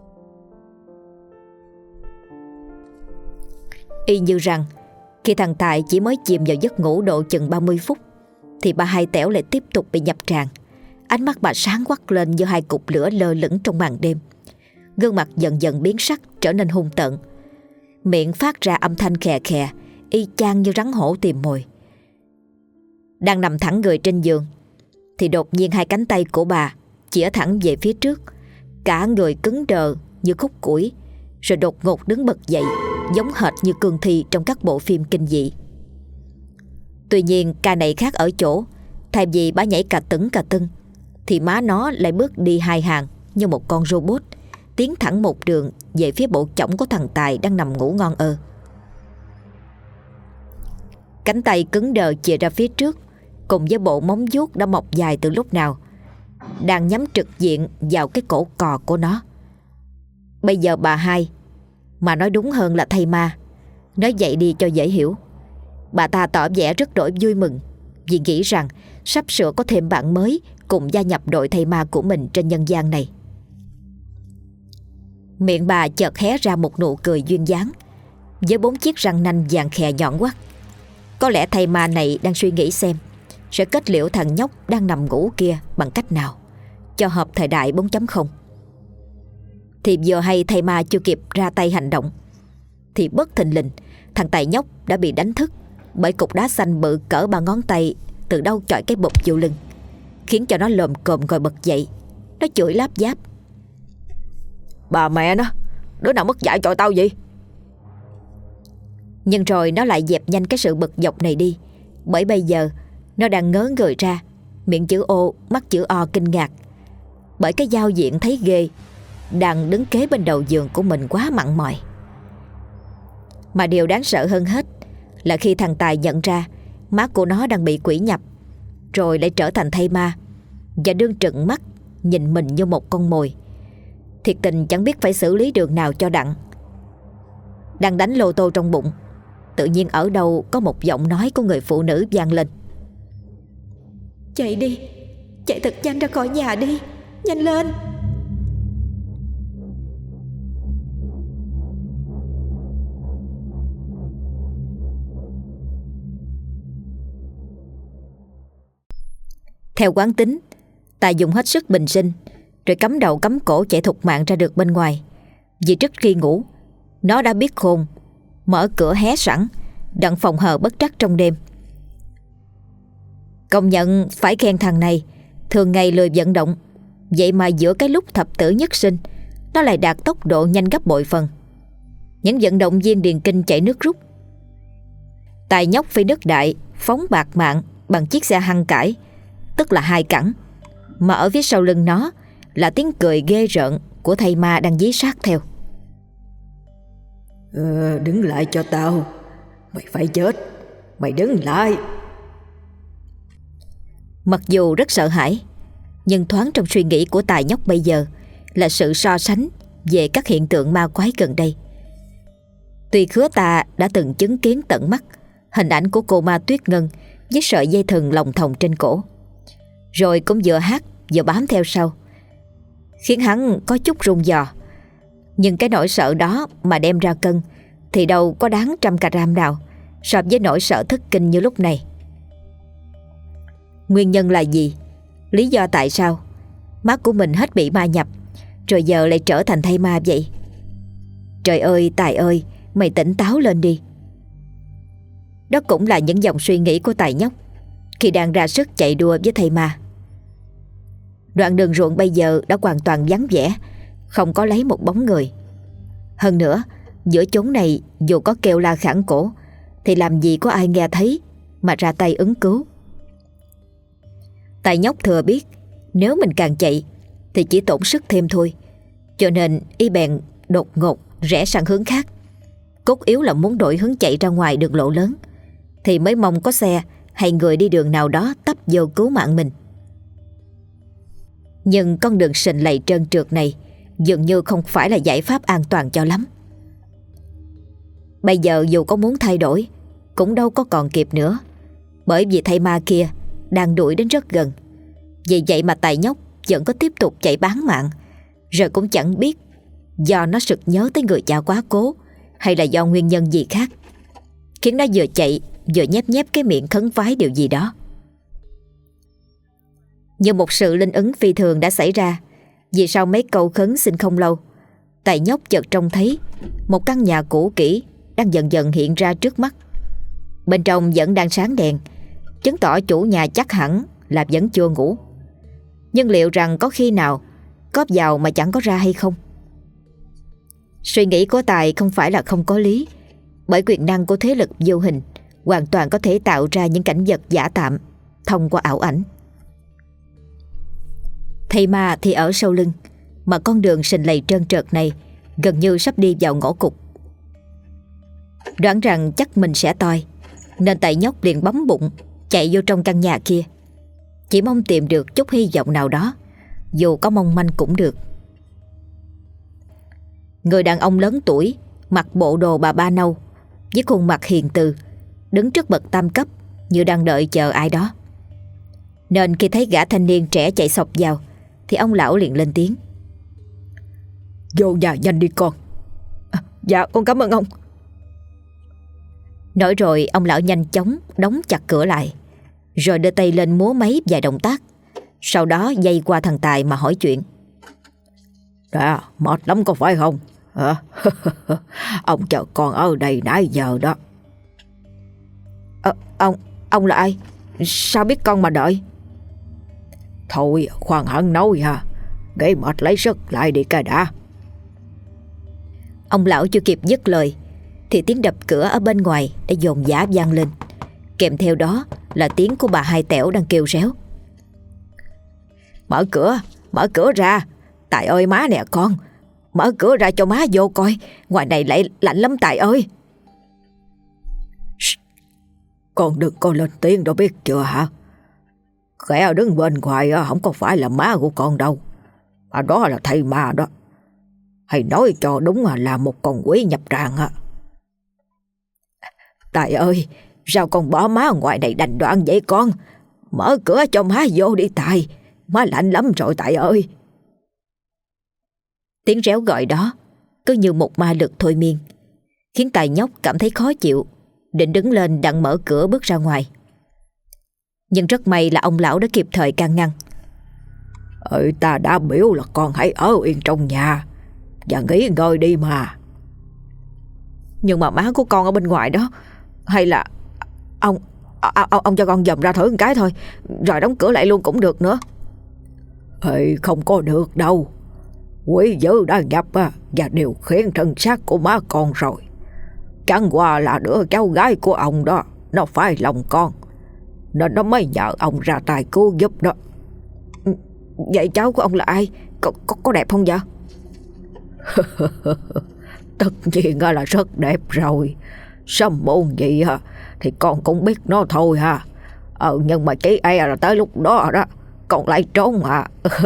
Y như rằng khi thằng Tài chỉ mới chìm vào giấc ngủ độ chừng 30 phút thì bà Hai Tẻo lại tiếp tục bị nhập tràn. Ánh mắt bà sáng quắc lên như hai cục lửa lơ lửng trong màn đêm. Gương mặt dần dần biến sắc trở nên hung tợn, miệng phát ra âm thanh khè khè y chang như rắn hổ tìm mồi. Đang nằm thẳng người trên giường thì đột nhiên hai cánh tay của bà chĩa thẳng về phía trước, cả người cứng đờ như khúc củi, rồi đột ngột đứng bật dậy, giống hệt như cương thi trong các bộ phim kinh dị. Tuy nhiên ca này khác ở chỗ, thay vì bả nhảy cà tưng thì má nó lại bước đi hai hàng như một con robot, tiến thẳng một đường về phía bộ chõng của thằng Tài đang nằm ngủ ngon ơ. Cánh tay cứng đờ chìa ra phía trước, cùng với bộ móng vuốt đã mọc dài từ lúc nào, đang nhắm trực diện vào cái cổ cò của nó. Bây giờ bà hai, mà nói đúng hơn là thầy ma, nói vậy đi cho dễ hiểu, bà ta tỏ vẻ rất đổi vui mừng vì nghĩ rằng sắp sửa có thêm bạn mới cùng gia nhập đội thầy ma của mình trên nhân gian này. Miệng bà chợt hé ra một nụ cười duyên dáng, với 4 chiếc răng nanh vàng khè nhọn quắt. Có lẽ thầy ma này đang suy nghĩ xem sẽ kết liễu thằng nhóc đang nằm ngủ kia bằng cách nào cho hợp thời đại 4.0. Thì vừa hay thầy ma chưa kịp ra tay hành động thì bất thình lình thằng Tài nhóc đã bị đánh thức bởi cục đá xanh bự cỡ 3 ngón tay từ đâu chọi cái bụp vô lưng, khiến cho nó lồm cồm ngồi bật dậy. Nó chửi láp giáp: Bà mẹ nó, đứa nào mất dạy chọi tao vậy? Nhưng rồi nó lại dẹp nhanh cái sự bực dọc này đi, bởi bây giờ nó đang ngớ người ra, miệng chữ O mắt chữ O kinh ngạc, bởi cái giao diện thấy ghê đang đứng kế bên đầu giường của mình quá mặn mòi. Mà điều đáng sợ hơn hết là khi thằng Tài nhận ra má của nó đang bị quỷ nhập, rồi lại trở thành thây ma và đương trừng mắt nhìn mình như một con mồi, thiệt tình chẳng biết phải xử lý đường nào cho đặng. Đang đánh lô tô trong bụng, tự nhiên ở đâu có một giọng nói của người phụ nữ vang lên: Chạy đi, chạy thật nhanh ra khỏi nhà đi, nhanh lên. Theo quán tính, Tài dùng hết sức bình sinh rồi cắm đầu cắm cổ chạy thục mạng ra được bên ngoài. Vì trước khi ngủ, nó đã biết khôn, mở cửa hé sẵn, đặng phòng hờ bất trắc trong đêm. Công nhận phải khen thằng này, thường ngày lười vận động, vậy mà giữa cái lúc thập tử nhất sinh, nó lại đạt tốc độ nhanh gấp bội phần. Những vận động viên điền kinh chạy nước rút. Tài nhóc phi nước đại phóng bạc mạng bằng chiếc xe hăng cải, tức là 2 cẳng, mà ở phía sau lưng nó là tiếng cười ghê rợn của thầy ma đang dí sát theo. Đứng lại cho tao, mày phải chết, mày đứng lại. Mặc dù rất sợ hãi, nhưng thoáng trong suy nghĩ của Tài nhóc bây giờ là sự so sánh về các hiện tượng ma quái gần đây. Tuy khứa ta đã từng chứng kiến tận mắt hình ảnh của cô ma Tuyết Ngân với sợi dây thừng lồng thòng trên cổ, rồi cũng vừa hát vừa bám theo sau, khiến hắn có chút run giò. Nhưng cái nỗi sợ đó mà đem ra cân thì đâu có đáng 100 gram nào so với nỗi sợ thất kinh như lúc này. Nguyên nhân là gì? Lý do tại sao má của mình hết bị ma nhập rồi giờ lại trở thành thây ma vậy? Trời ơi Tài ơi, mày tỉnh táo lên đi. Đó cũng là những dòng suy nghĩ của Tài nhóc khi đang ra sức chạy đua với thây ma. Đoạn đường ruộng bây giờ đã hoàn toàn vắng vẻ, không có lấy một bóng người. Hơn nữa, giữa chốn này dù có kêu la khản cổ thì làm gì có ai nghe thấy mà ra tay ứng cứu. Tài nhóc thừa biết nếu mình càng chạy thì chỉ tổn sức thêm thôi, cho nên y bèn đột ngột rẽ sang hướng khác. Cốt yếu là muốn đổi hướng chạy ra ngoài đường lộ lớn, thì mới mong có xe hay người đi đường nào đó tấp vô cứu mạng mình. Nhưng con đường sình lầy trơn trượt này dường như không phải là giải pháp an toàn cho lắm. Bây giờ dù có muốn thay đổi cũng đâu có còn kịp nữa, bởi vì thây ma kia đang đuổi đến rất gần. Vì vậy mà Tài nhóc vẫn có tiếp tục chạy bán mạng, rồi cũng chẳng biết do nó sực nhớ tới người cha quá cố hay là do nguyên nhân gì khác, khiến nó vừa chạy vừa nhép nhép cái miệng khấn vái điều gì đó. Nhưng một sự linh ứng phi thường đã xảy ra, vì sau mấy câu khấn xin không lâu, Tài nhóc chợt trông thấy một căn nhà cũ kỹ đang dần dần hiện ra trước mắt. Bên trong vẫn đang sáng đèn, chứng tỏ chủ nhà chắc hẳn là vẫn chưa ngủ. Nhưng liệu rằng có khi nào cóp vào mà chẳng có ra hay không? Suy nghĩ của Tài không phải là không có lý, Bởi quyền năng của thế lực vô hình hoàn toàn có thể tạo ra những cảnh vật giả tạm thông qua ảo ảnh. Thầy ma thì ở sau lưng, mà con đường sình lầy trơn trượt này gần như sắp đi vào ngõ cụt. Đoán rằng chắc mình sẽ toi, nên tại nhóc liền bấm bụng chạy vô trong căn nhà kia, chỉ mong tìm được chút hy vọng nào đó, dù có mong manh cũng được. Người đàn ông lớn tuổi, mặc bộ đồ bà ba nâu, với khuôn mặt hiền từ, đứng trước bậc tam cấp như đang đợi chờ ai đó. Nên khi thấy gã thanh niên trẻ chạy xộc vào thì ông lão liền lên tiếng: Vô nhà nhanh đi con. Dạ con cảm ơn ông. Nói rồi ông lão nhanh chóng đóng chặt cửa lại, rồi đưa tay lên múa máy vài động tác, sau đó dây qua thằng Tài mà hỏi chuyện. Đã, mệt lắm có phải không? Hả? Ông chờ con ở đây nãy giờ đó. Ông là ai? Sao biết con mà đợi? Thôi khoan hẳn nói ha, để mệt lấy sức lại đi cái đã. Ông lão chưa kịp dứt lời thì tiếng đập cửa ở bên ngoài đã dồn dã vang lên, kèm theo đó là tiếng của bà Hai Tẻo đang kêu réo: Mở cửa ra. Tài ơi má nè con, mở cửa ra cho má vô coi, ngoài này lại lạnh lắm Tài ơi. Con đừng có lên tiếng đâu biết chưa hả? Kẻ đứng bên ngoài không có phải là má của con đâu, mà đó là thầy ma đó. Hay nói cho đúng là một con quỷ nhập tràng á. Tài ơi, sao con bỏ má ở ngoài này đành đoạn vậy con? Mở cửa cho má vô đi Tài, má lạnh lắm rồi Tài ơi. Tiếng réo gọi đó cứ như một ma lực thôi miên, khiến Tài nhóc cảm thấy khó chịu, định đứng lên đặng mở cửa bước ra ngoài. Nhưng rất may là ông lão đã kịp thời can ngăn. Ta đã biểu là con hãy ở yên trong nhà và nghỉ ngơi đi mà. Nhưng mà má của con ở bên ngoài đó. Hay là ông cho con dòm ra thử một cái thôi, rồi đóng cửa lại luôn cũng được nữa. Không có được đâu. Quỷ dữ đã nhập và điều khiển thân xác của má con rồi. Chẳng qua là đứa cháu gái của ông đó, nó phải lòng con, nên nó mới nhờ ông ra tay cứu giúp đó. Vậy cháu của ông là ai? Có đẹp không vậy? Tất nhiên là rất đẹp rồi. Sâm môn gì thì con cũng biết nó thôi ha. Nhưng mà chỉ e là tới lúc đó đó con lại trốn à.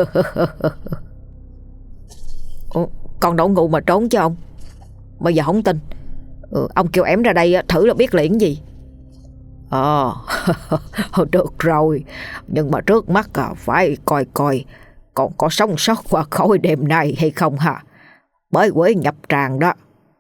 Con đâu ngu mà trốn chứ ông. Bây giờ không tin, ông kêu em ra đây thử là biết liền gì. Được rồi, nhưng mà trước mắt phải coi coi còn có sống sót qua khỏi đêm nay hay không hả? Bởi quỷ nhập tràng đó.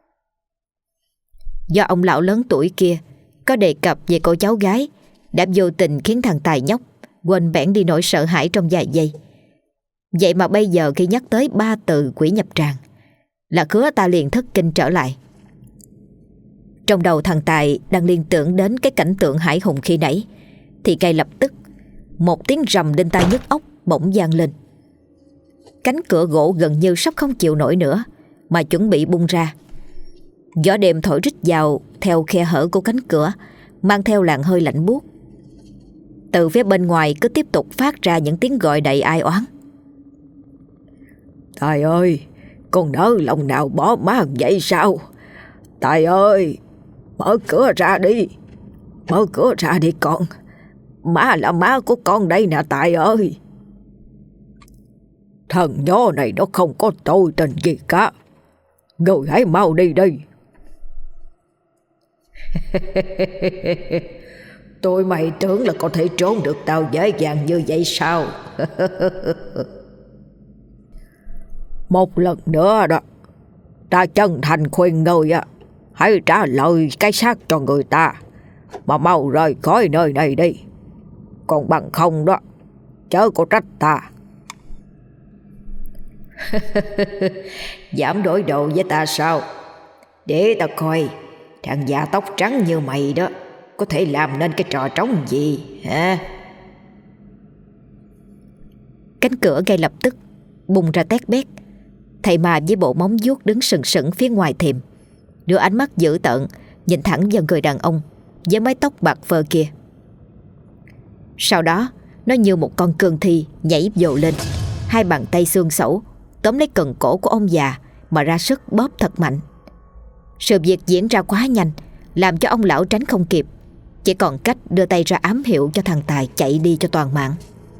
Do ông lão lớn tuổi kia có đề cập về cô cháu gái, đã vô tình khiến thằng Tài nhóc quên bẵng đi nỗi sợ hãi trong vài giây. Vậy mà bây giờ khi nhắc tới 3 từ quỷ nhập tràng là khứa ta liền thất kinh trở lại. Trong đầu thằng Tài đang liên tưởng đến cái cảnh tượng hãi hùng khi nãy, thì ngay lập tức một tiếng rầm đinh tai nhức óc bỗng vang lên. Cánh cửa gỗ gần như sắp không chịu nổi nữa mà chuẩn bị bung ra. Gió đêm thổi rít vào theo khe hở của cánh cửa, mang theo làn hơi lạnh buốt. Từ phía bên ngoài cứ tiếp tục phát ra những tiếng gọi đầy ai oán. Tài ơi, con nỡ lòng nào bỏ má vậy sao? Tài ơi, mở cửa ra đi. Mở cửa ra đi con. Má là má của con đây nè Tài ơi. Thằng nhỏ này nó không có tội tình gì cả. Người hãy mau đi đi. Tụi mày tưởng là có thể trốn được tao dễ dàng như vậy sao? Một lần nữa đó, ta chân thành khuyên người hãy trả lời cái xác cho người ta, mà mau rời khỏi nơi này đi. Còn bằng không đó, chớ có trách ta. Dám đối đầu với ta sao? Để ta coi thằng già tóc trắng như mày đó có thể làm nên cái trò trống gì hả? Cánh cửa ngay lập tức bung ra tét bét. Thầy mà với bộ móng vuốt đứng sừng sững phía ngoài thềm, đưa ánh mắt dữ tợn nhìn thẳng vào người đàn ông với mái tóc bạc phơ kia. Sau đó nó như một con cương thi nhảy vồ lên, hai bàn tay xương xẩu tóm lấy cần cổ của ông già mà ra sức bóp thật mạnh. Sự việc diễn ra quá nhanh, làm cho ông lão tránh không kịp, chỉ còn cách đưa tay ra ám hiệu cho thằng Tài chạy đi cho toàn mạng.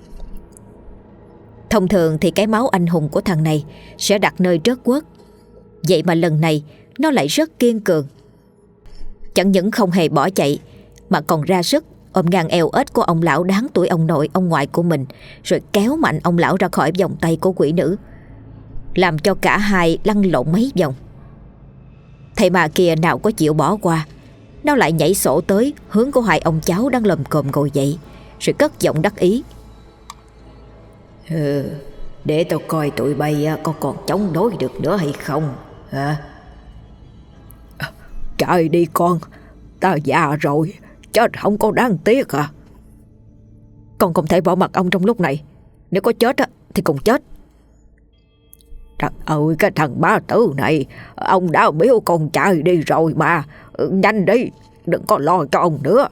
Thông thường thì cái máu anh hùng của thằng này sẽ đặt nơi trớt quớt, vậy mà lần này nó lại rất kiên cường. Chẳng những không hề bỏ chạy mà còn ra sức ôm ngang eo ếch của ông lão đáng tuổi ông nội ông ngoại của mình, rồi kéo mạnh ông lão ra khỏi vòng tay của quỷ nữ, làm cho cả hai lăn lộn mấy vòng. Thầy ma kia nào có chịu bỏ qua, nó lại nhảy sổ tới hướng của hai ông cháu đang lồm cồm ngồi dậy, rồi cất giọng đắc ý: Để tao coi tụi bay có còn chống đối được nữa hay không hả? Trời đi con, ta già rồi, chết không có đáng tiếc à. Con không thể bỏ mặc ông trong lúc này. Nếu có chết thì cùng chết. Trời ơi, cái thằng bá tử này, ông đã biếu con trai đi rồi mà. Nhanh đi, đừng có lo cho ông nữa.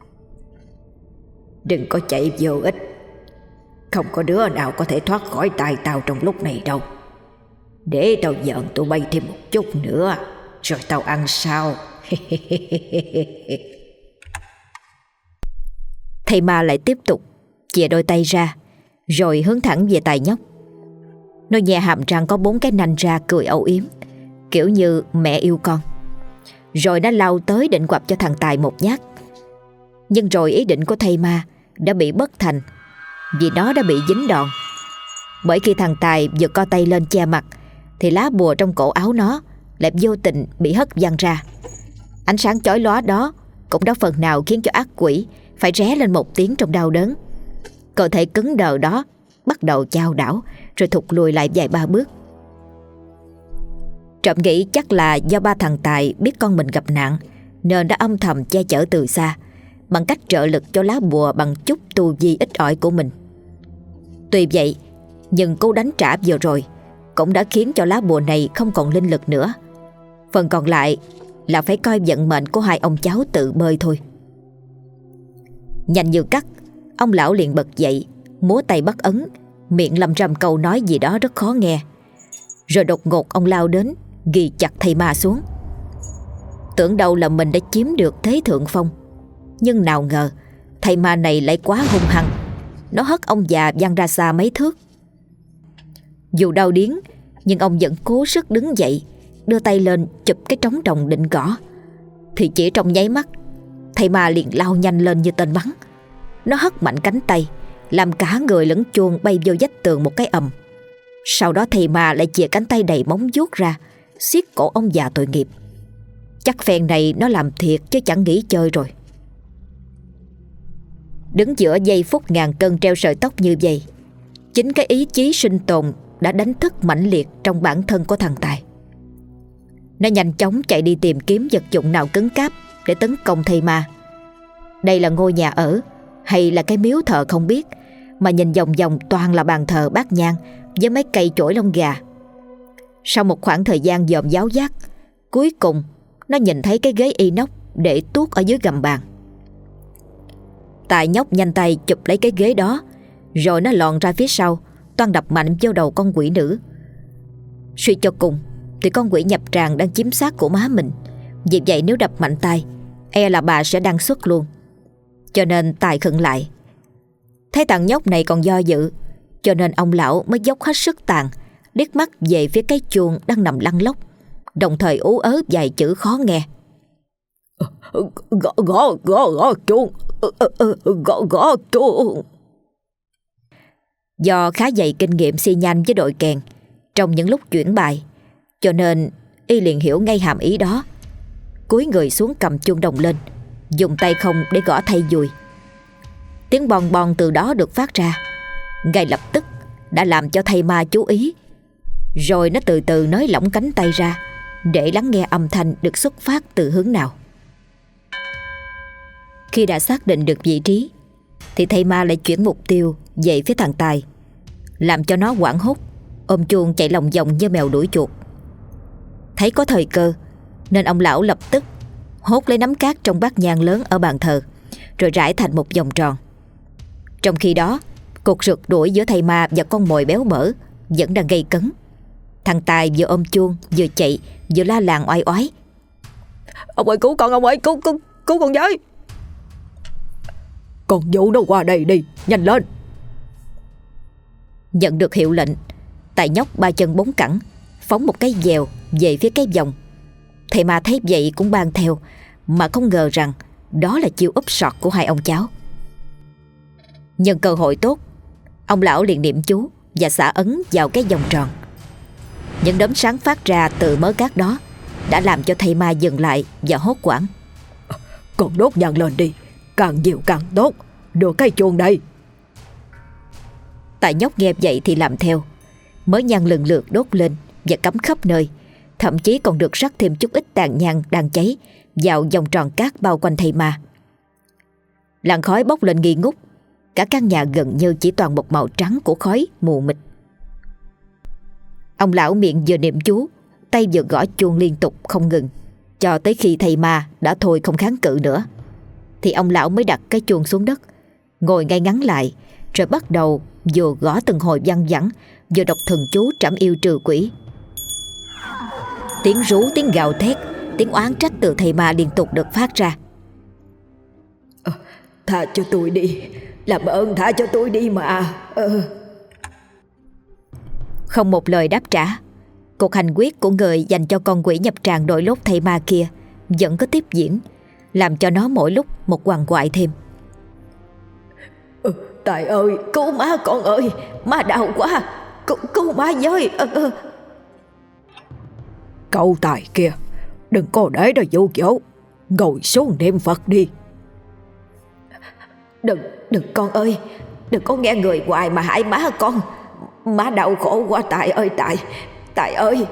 Đừng có chạy vô ích, không có đứa nào có thể thoát khỏi tay tao trong lúc này đâu. Để tao giận tụi bay thêm một chút nữa, rồi tao ăn sau. Thầy ma lại tiếp tục chìa đôi tay ra, rồi hướng thẳng về Tài nhóc. Nó nhè hàm răng có 4 cái nanh ra, cười âu yếm, kiểu như mẹ yêu con. Rồi nó lao tới định quặp cho thằng Tài một nhát. Nhưng rồi ý định của thầy ma đã bị bất thành, vì nó đã bị dính đòn. Bởi khi thằng Tài vừa co tay lên che mặt, thì lá bùa trong cổ áo nó lại vô tình bị hất văng ra. Ánh sáng chói lóa đó cũng đã phần nào khiến cho ác quỷ phải ré lên một tiếng trong đau đớn. Cơ thể cứng đờ đó bắt đầu chao đảo, rồi thụt lùi lại vài ba bước. Trộm nghĩ chắc là do ba thằng Tài biết con mình gặp nạn, nên đã âm thầm che chở từ xa, bằng cách trợ lực cho lá bùa bằng chút tu vi ít ỏi của mình. Tuy vậy, nhưng cú đánh trả vừa rồi cũng đã khiến cho lá bùa này không còn linh lực nữa. Phần còn lại là phải coi vận mệnh của hai ông cháu tự bơi thôi. Nhanh như cắt, ông lão liền bật dậy, múa tay bắt ấn, miệng lầm rầm câu nói gì đó rất khó nghe. Rồi đột ngột ông lao đến, ghi chặt thầy ma xuống. Tưởng đâu là mình đã chiếm được thế thượng phong, nhưng nào ngờ thầy ma này lại quá hung hăng. Nó hất ông già văng ra xa mấy thước. Dù đau điếng, nhưng ông vẫn cố sức đứng dậy, đưa tay lên chụp cái trống đồng định gõ. Thì chỉ trong nháy mắt, thầy ma liền lao nhanh lên như tên bắn. Nó hất mạnh cánh tay, làm cả người lẫn chuông bay vô vách tường một cái ầm. Sau đó thầy ma lại chìa cánh tay đầy móng vuốt ra, siết cổ ông già tội nghiệp. Chắc phen này nó làm thiệt chứ chẳng nghĩ chơi rồi. Đứng giữa giây phút ngàn cân treo sợi tóc như vậy, chính cái ý chí sinh tồn đã đánh thức mãnh liệt trong bản thân của thằng Tài. Nó nhanh chóng chạy đi tìm kiếm vật dụng nào cứng cáp để tấn công thầy ma. Đây là ngôi nhà ở hay là cái miếu thờ không biết, mà nhìn vòng vòng toàn là bàn thờ bát nhang với mấy cây chổi lông gà. Sau một khoảng thời gian dòm giáo giác, cuối cùng nó nhìn thấy cái ghế inox để tuốt ở dưới gầm bàn. Tài nhóc nhanh tay chụp lấy cái ghế đó, rồi nó lòn ra phía sau, toan đập mạnh vô đầu con quỷ nữ. Suy cho cùng thì con quỷ nhập tràng đang chiếm xác của má mình, vì vậy nếu đập mạnh tay, e là bà sẽ đăng xuất luôn. Cho nên Tài khựng lại. Thấy thằng nhóc này còn do dự, cho nên ông lão mới dốc hết sức tàn, liếc mắt về phía cái chuông đang nằm lăn lóc, đồng thời ú ớ vài chữ khó nghe: Gõ chuông, gõ chuông. Do khá dày kinh nghiệm xi nhanh với đội kèn trong những lúc chuyển bài, cho nên y liền hiểu ngay hàm ý đó. Cúi người xuống cầm chuông đồng lên, dùng tay không để gõ thay dùi. Tiếng bon bon từ đó được phát ra, ngay lập tức đã làm cho thầy ma chú ý. Rồi nó từ từ nới lỏng cánh tay ra để lắng nghe âm thanh được xuất phát từ hướng nào. Khi đã xác định được vị trí, thì thầy ma lại chuyển mục tiêu về phía thằng Tài, làm cho nó hoảng hốt, ôm chuông chạy lòng vòng như mèo đuổi chuột. Thấy có thời cơ, nên ông lão lập tức hốt lấy nắm cát trong bát nhang lớn ở bàn thờ, rồi rải thành một vòng tròn. Trong khi đó, cuộc rượt đuổi giữa thầy ma và con mồi béo bở vẫn đang gây cấn. Thằng Tài vừa ôm chuông, vừa chạy, vừa la làng oai oái: Ông ơi cứu con, ông ơi cứu con với. Con Vũ nó qua đây đi, nhanh lên. Nhận được hiệu lệnh, Tài nhóc ba chân bốn cẳng phóng một cái dèo về phía cái vòng. Thầy ma thấy vậy cũng ban theo, mà không ngờ rằng đó là chiêu úp sọt của hai ông cháu. Nhân cơ hội tốt, ông lão liền niệm chú và xả ấn vào cái vòng tròn. Những đốm sáng phát ra từ mớ cát đó đã làm cho thầy ma dừng lại và hốt hoảng: Con đốt nhang lên đi, càng nhiều càng tốt, đưa cái chuông đây. Tài nhóc nghe vậy thì làm theo. Mớ nhang lần lượt đốt lên và cắm khắp nơi, thậm chí còn được rắc thêm chút ít tàn nhang đang cháy vào vòng tròn cát bao quanh thầy ma. Làn khói bốc lên nghi ngút, cả căn nhà gần như chỉ toàn một màu trắng của khói mù mịt. Ông lão miệng vừa niệm chú, tay vừa gõ chuông liên tục không ngừng, cho tới khi thầy ma đã thôi không kháng cự nữa, thì ông lão mới đặt cái chuông xuống đất, ngồi ngay ngắn lại, rồi bắt đầu vừa gõ từng hồi văng vẳng, vừa đọc thần chú trảm yêu trừ quỷ. Tiếng rú, tiếng gào thét, tiếng oán trách từ thầy ma liên tục được phát ra. Tha cho tôi đi, làm ơn tha cho tôi đi mà. Không một lời đáp trả, cuộc hành quyết của người dành cho con quỷ nhập tràng đội lốt thầy ma kia vẫn có tiếp diễn, làm cho nó mỗi lúc một quằn quại thêm. Tài ơi, cứu má con ơi, má đau quá, cứu má với. Cậu Tài kia, đừng có để đó dụ dỗ, ngồi xuống niệm Phật đi. Đừng con ơi, đừng có nghe người hoài mà hại má con. Má đau khổ quá Tài ơi, Tài ơi.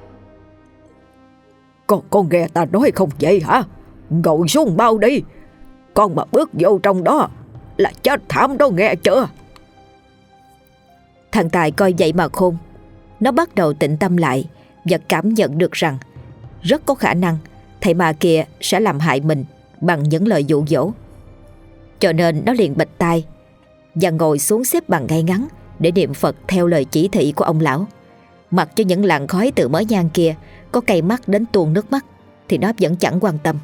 Con nghe ta nói không vậy hả? Ngồi xuống mau đi, con mà bước vô trong đó là chết thảm đó, nghe chưa? Thằng Tài coi vậy mà khôn. Nó bắt đầu tĩnh tâm lại và cảm nhận được rằng rất có khả năng thầy ma kia sẽ làm hại mình bằng những lời dụ dỗ. Cho nên nó liền bịt tai và ngồi xuống xếp bằng ngay ngắn để niệm Phật theo lời chỉ thị của ông lão. Mặc cho những làn khói từ mớ nhang kia có cay mắt đến tuôn nước mắt thì nó vẫn chẳng quan tâm.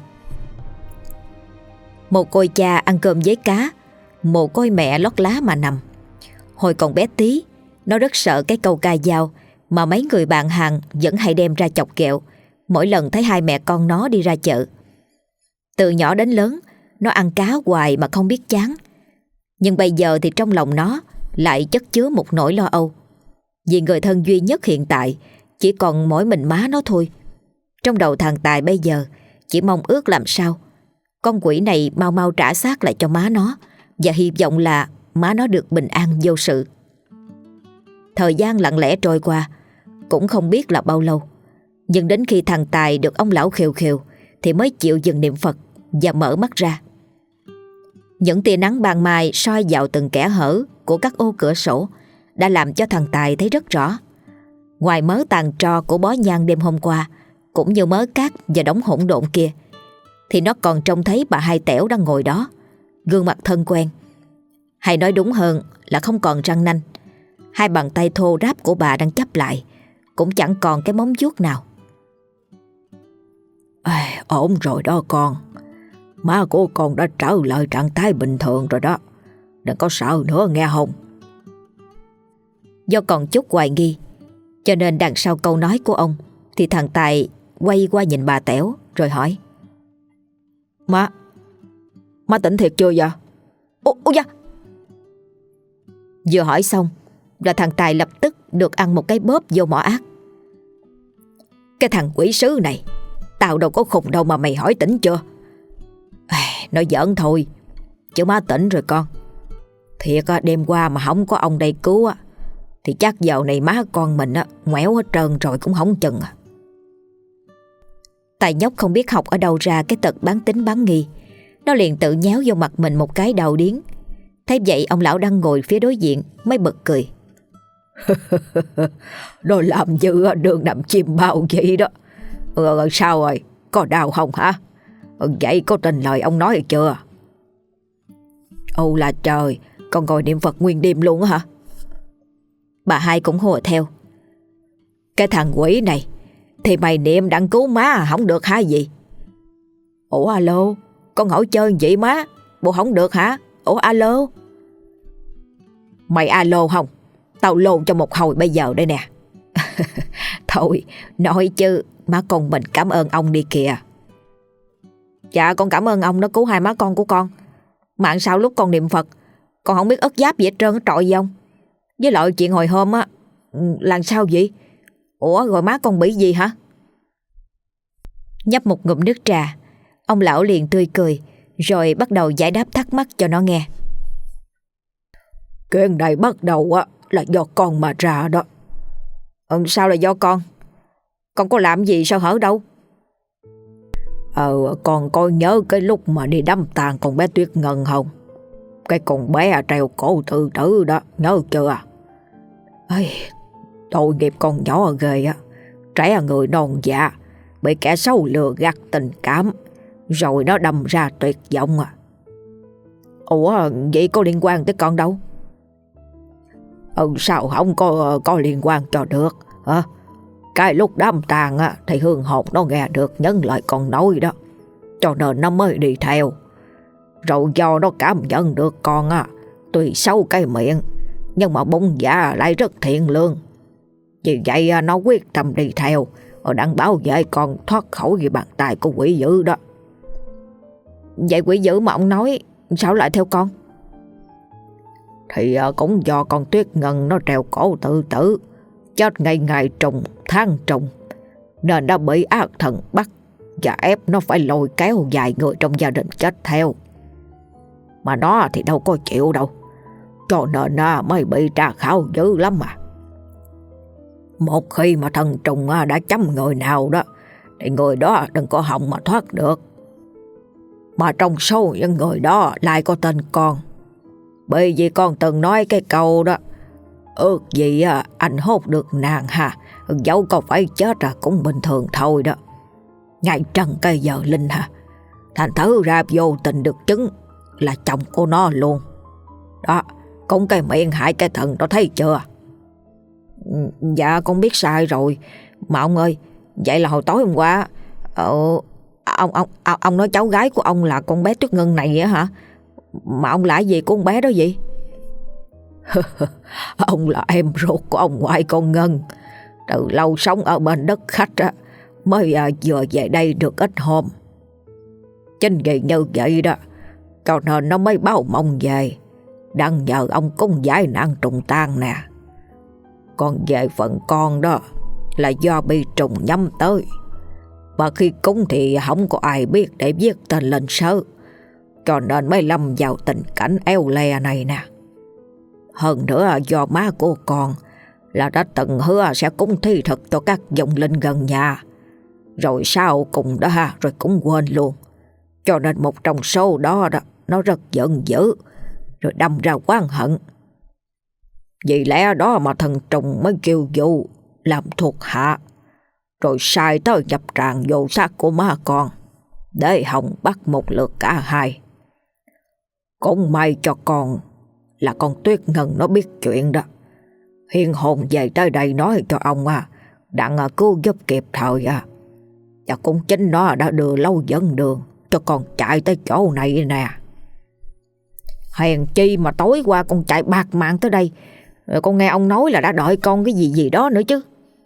Một côi cha ăn cơm với cá, một côi mẹ lót lá mà nằm. Hồi còn bé tí, nó rất sợ cái câu ca dao mà mấy người bạn hàng vẫn hay đem ra chọc ghẹo mỗi lần thấy hai mẹ con nó đi ra chợ. Từ nhỏ đến lớn, nó ăn cá hoài mà không biết chán. Nhưng bây giờ thì trong lòng nó lại chất chứa một nỗi lo âu, vì người thân duy nhất hiện tại chỉ còn mỗi mình má nó thôi. Trong đầu thằng Tài bây giờ chỉ mong ước làm sao con quỷ này mau mau trả xác lại cho má nó, và hy vọng là má nó được bình an vô sự. Thời gian lặng lẽ trôi qua, cũng không biết là bao lâu. Nhưng đến khi thằng Tài được ông lão khều khều thì mới chịu dừng niệm Phật và mở mắt ra. Những tia nắng ban mai soi vào từng kẽ hở của các ô cửa sổ đã làm cho thằng Tài thấy rất rõ. Ngoài mớ tàn tro của bó nhang đêm hôm qua, cũng như mớ cát và đống hỗn độn kia, thì nó còn trông thấy bà Hai Tẻo đang ngồi đó, gương mặt thân quen. Hay nói đúng hơn là không còn răng nanh. Hai bàn tay thô ráp của bà đang chắp lại, cũng chẳng còn cái móng vuốt nào. Ổn rồi đó con. Má của con đã trở lại trạng thái bình thường rồi đó. Đừng có sợ nữa nghe không? Do còn chút hoài nghi, cho nên đằng sau câu nói của ông thì thằng Tài quay qua nhìn bà Tẻo rồi hỏi: Má tỉnh thiệt chưa vậy? Ôi da! Vừa hỏi xong là thằng Tài lập tức được ăn một cái bóp vô mỏ ác. Cái thằng quỷ sứ này, tao đâu có khùng đâu mà mày hỏi tỉnh chưa. Nói giỡn thôi, chứ má tỉnh rồi con. Thiệt đêm qua mà không có ông đây cứu thì chắc giờ này má con mình ngoẻo hết trơn rồi cũng không chừng. Tài nhóc không biết học ở đâu ra cái tật bán tín bán nghi. Nó liền tự nhéo vô mặt mình một cái đầu điếng. Thấy vậy ông lão đang ngồi phía đối diện mới bật cười. Nó làm như đường nằm chim bao vậy đó. Sao rồi, có đau không hả? Vậy có tin lời ông nói hay chưa? Ồ là trời, con ngồi niệm Phật nguyên đêm luôn á hả? Bà Hai cũng hùa theo. Cái thằng quỷ này, thì mày niệm đặng cứu má không được hả gì? Ủa alo, con hỏi chơi vậy má, bộ không được hả? Ủa alo. Mày alo không? Tao lồn cho một hồi bây giờ đây nè. Thôi, nói chứ, má con mình cảm ơn ông đi kìa. Dạ con cảm ơn ông đã cứu hai má con của con. Mạng sao lúc con niệm Phật, con không biết ớt giáp gì hết trơn, hết trọi gì không? Với lại chuyện hồi hôm á, làm sao vậy? Ủa rồi má con bị gì hả? Nhấp một ngụm nước trà, ông lão liền tươi cười, rồi bắt đầu giải đáp thắc mắc cho nó nghe. Chuyện này bắt đầu á là do con mà ra đó. Sao là do con? Con có làm gì sao hở đâu? Con có nhớ cái lúc mà đi đám tang con bé Tuyết Ngân không? Cái con bé treo cổ tự tử đó, nhớ chưa? Ây, tội nghiệp con nhỏ ghê á. Trẻ người non dạ, bị kẻ xấu lừa gạt tình cảm, rồi nó đâm ra tuyệt vọng à. Ủa vậy có liên quan tới con đâu? Sao không có liên quan cho được hả? Cái lúc đám tang á thì hương hồn nó nghe được những lời con nói đó, cho nên nó mới đi theo. Rồi do nó cảm nhận được con á tuy xấu cái miệng, nhưng mà bụng dạ lại rất thiện lương. Vì vậy nó quyết tâm đi theo, rồi đang bảo vệ con thoát khỏi cái bàn tay của quỷ dữ đó. Vậy quỷ dữ mà ông nói sao lại theo con? Thì cũng do con Tuyết Ngân nó treo cổ tự tử, chết ngày trùng tháng trùng, nên đã bị ác thần bắt và ép nó phải lôi kéo vài người trong gia đình chết theo. Mà nó thì đâu có chịu đâu, cho nên mới bị tra khảo dữ lắm mà. Một khi mà thần trùng đã chấm người nào đó, thì người đó đừng có hòng mà thoát được. Mà trong số những người đó lại có tên con. Bởi vì con từng nói cái câu đó, ước gì anh hốt được nàng ha, dẫu có phải chết cũng bình thường thôi đó. Ngay trần cây giờ linh ha, thành thử ra vô tình được chứng là chồng của nó luôn. Đó, cũng cái miệng hại cái thần đó, thấy chưa? Dạ con biết sai rồi. Mà ông ơi, vậy là hồi tối hôm qua ông nói cháu gái của ông là con bé Tuyết Ngân này á hả? Mà ông là gì của con bé đó vậy? Ông là em ruột của ông ngoại con Ngân. Từ lâu sống ở bên đất khách á, mới vừa về đây được ít hôm. Chính vì như vậy đó, cho nên nó mới báo mong về, đang nhờ ông cúng giải nạn trùng tang nè. Còn về phần con đó là do bị trùng nhắm tới, mà khi cúng thì không có ai biết để viết tên lên sớ, cho nên mới lâm vào tình cảnh eo le này nè. Hơn nữa do má của con là đã từng hứa sẽ cúng thi thực cho các vong linh gần nhà, rồi sau cùng đó rồi cũng quên luôn. Cho nên một trong số đó nó rất giận dữ, rồi đâm ra oán hận. Vì lẽ đó mà thần trùng mới kêu dụ làm thuộc hạ, rồi sai tới nhập tràng vô xác của má con, để hòng bắt một lượt cả hai. Cũng may cho con là con Tuyết Ngân nó biết chuyện đó, hiền hồn về tới đây nói cho ông đặng cứu giúp kịp thời và cũng chính nó đã đưa lâu dẫn đường cho con chạy tới chỗ này nè. Hèn chi mà tối qua con chạy bạc mạng tới đây, rồi con nghe ông nói là đã đợi con cái gì đó nữa chứ.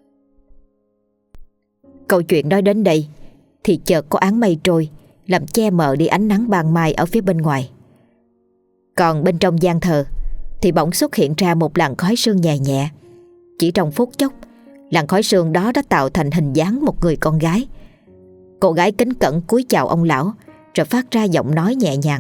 Câu chuyện nói đến đây thì chợt có áng mây trôi, làm che mờ đi ánh nắng ban mai ở phía bên ngoài. Còn bên trong gian thờ thì bỗng xuất hiện ra một làn khói sương nhẹ nhẹ. Chỉ trong phút chốc, làn khói sương đó đã tạo thành hình dáng một người con gái. Cô gái kính cẩn cúi chào ông lão, rồi phát ra giọng nói nhẹ nhàng.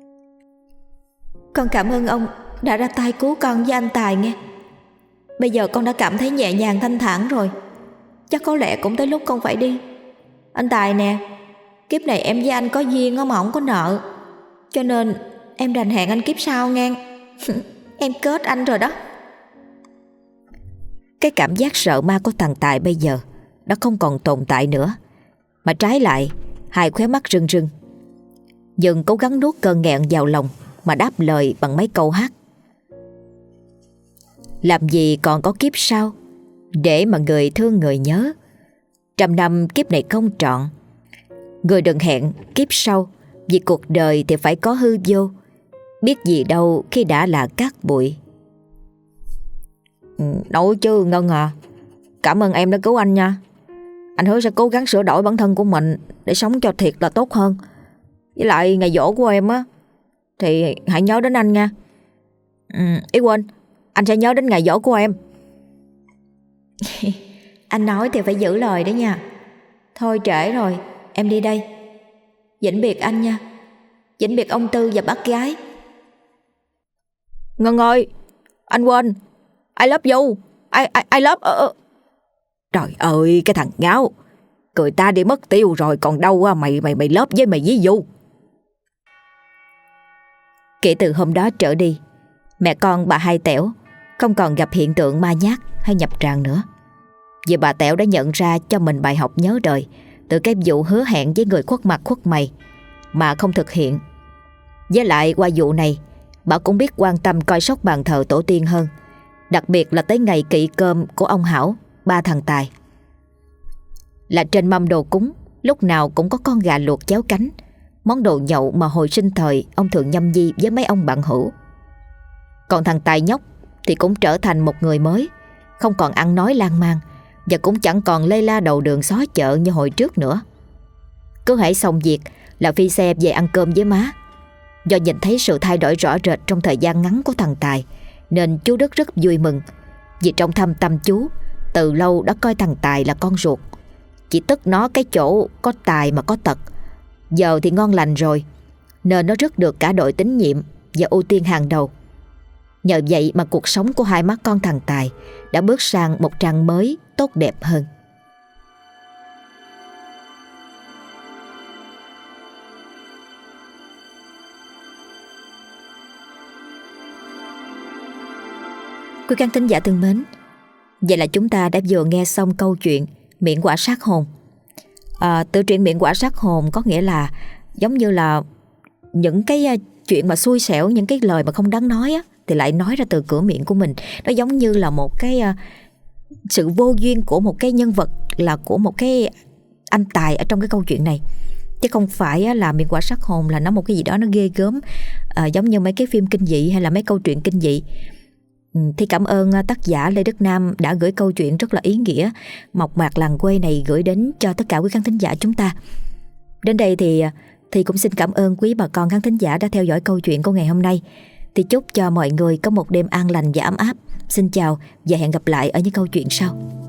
Con cảm ơn ông đã ra tay cứu con với anh Tài nghe. Bây giờ con đã cảm thấy nhẹ nhàng thanh thản rồi. Chắc có lẽ cũng tới lúc con phải đi. Anh Tài nè, kiếp này em với anh có duyên mà không có nợ, cho nên em đành hẹn anh kiếp sau ngang. Em kết anh rồi đó. Cái cảm giác sợ ma của thằng Tài bây giờ đã không còn tồn tại nữa, mà trái lại hai khóe mắt rưng rưng dần cố gắng nuốt cơn nghẹn vào lòng mà đáp lời bằng mấy câu hát. Làm gì còn có kiếp sau để mà người thương người nhớ, 100 năm kiếp này không trọn. Người đừng hẹn kiếp sau, vì cuộc đời thì phải có hư vô, biết gì đâu khi đã là cát bụi. Đâu chứ Ngân à, cảm ơn em đã cứu anh nha. Anh hứa sẽ cố gắng sửa đổi bản thân của mình để sống cho thiệt là tốt hơn. Với lại ngày giỗ của em á thì hãy nhớ đến anh nha. Ý quên, anh sẽ nhớ đến ngày giỗ của em. Anh nói thì phải giữ lời đấy nha. Thôi trễ rồi, em đi đây. Vĩnh biệt anh nha. Vĩnh biệt ông Tư và bác gái. Ngân ơi, anh quên, I love you. I love... Trời ơi, cái thằng ngáo, người ta đi mất tiêu rồi còn đâu mày lớp với mày ví dụ. Kể từ hôm đó trở đi, mẹ con bà Hai Tẻo không còn gặp hiện tượng ma nhát hay nhập tràng nữa. Vì bà Tẻo đã nhận ra cho mình bài học nhớ đời từ cái vụ hứa hẹn với người khuất mặt khuất mày mà không thực hiện. Với lại qua vụ này, bà cũng biết quan tâm coi sóc bàn thờ tổ tiên hơn, đặc biệt là tới ngày kỵ cơm của ông Hảo, ba thằng Tài. Là trên mâm đồ cúng lúc nào cũng có con gà luộc cháo cánh, món đồ nhậu mà hồi sinh thời ông thường nhâm nhi với mấy ông bạn hữu. Còn thằng Tài nhóc thì cũng trở thành một người mới, không còn ăn nói lan man và cũng chẳng còn lê la đầu đường xó chợ như hồi trước nữa. Cứ hễ xong việc là phi xe về ăn cơm với má. Do nhìn thấy sự thay đổi rõ rệt trong thời gian ngắn của thằng Tài, nên chú Đức rất vui mừng. Vì trong thâm tâm chú từ lâu đã coi thằng Tài là con ruột, chỉ tức nó cái chỗ có tài mà có tật. Giờ thì ngon lành rồi, nên nó rất được cả đội tín nhiệm và ưu tiên hàng đầu. Nhờ vậy mà cuộc sống của hai má con thằng Tài đã bước sang một trang mới tốt đẹp hơn. Quý khán thính giả thân mến, vậy là chúng ta đã vừa nghe xong câu chuyện Miệng quả sát hồn. Tự truyện Miệng quả sát hồn có nghĩa là giống như là những cái chuyện mà xui xẻo, những cái lời mà không đáng nói á, thì lại nói ra từ cửa miệng của mình. Nó giống như là một cái sự vô duyên của một cái nhân vật, là của một cái anh Tài ở trong cái câu chuyện này, chứ không phải là Miệng quả sát hồn là nó một cái gì đó nó ghê gớm, giống như mấy cái phim kinh dị hay là mấy câu chuyện kinh dị. Thì cảm ơn tác giả Lê Đức Nam đã gửi câu chuyện rất là ý nghĩa, mộc mạc làng quê này gửi đến cho tất cả quý khán thính giả chúng ta. Đến đây thì cũng xin cảm ơn quý bà con khán thính giả đã theo dõi câu chuyện của ngày hôm nay. Thì chúc cho mọi người có một đêm an lành và ấm áp. Xin chào và hẹn gặp lại ở những câu chuyện sau.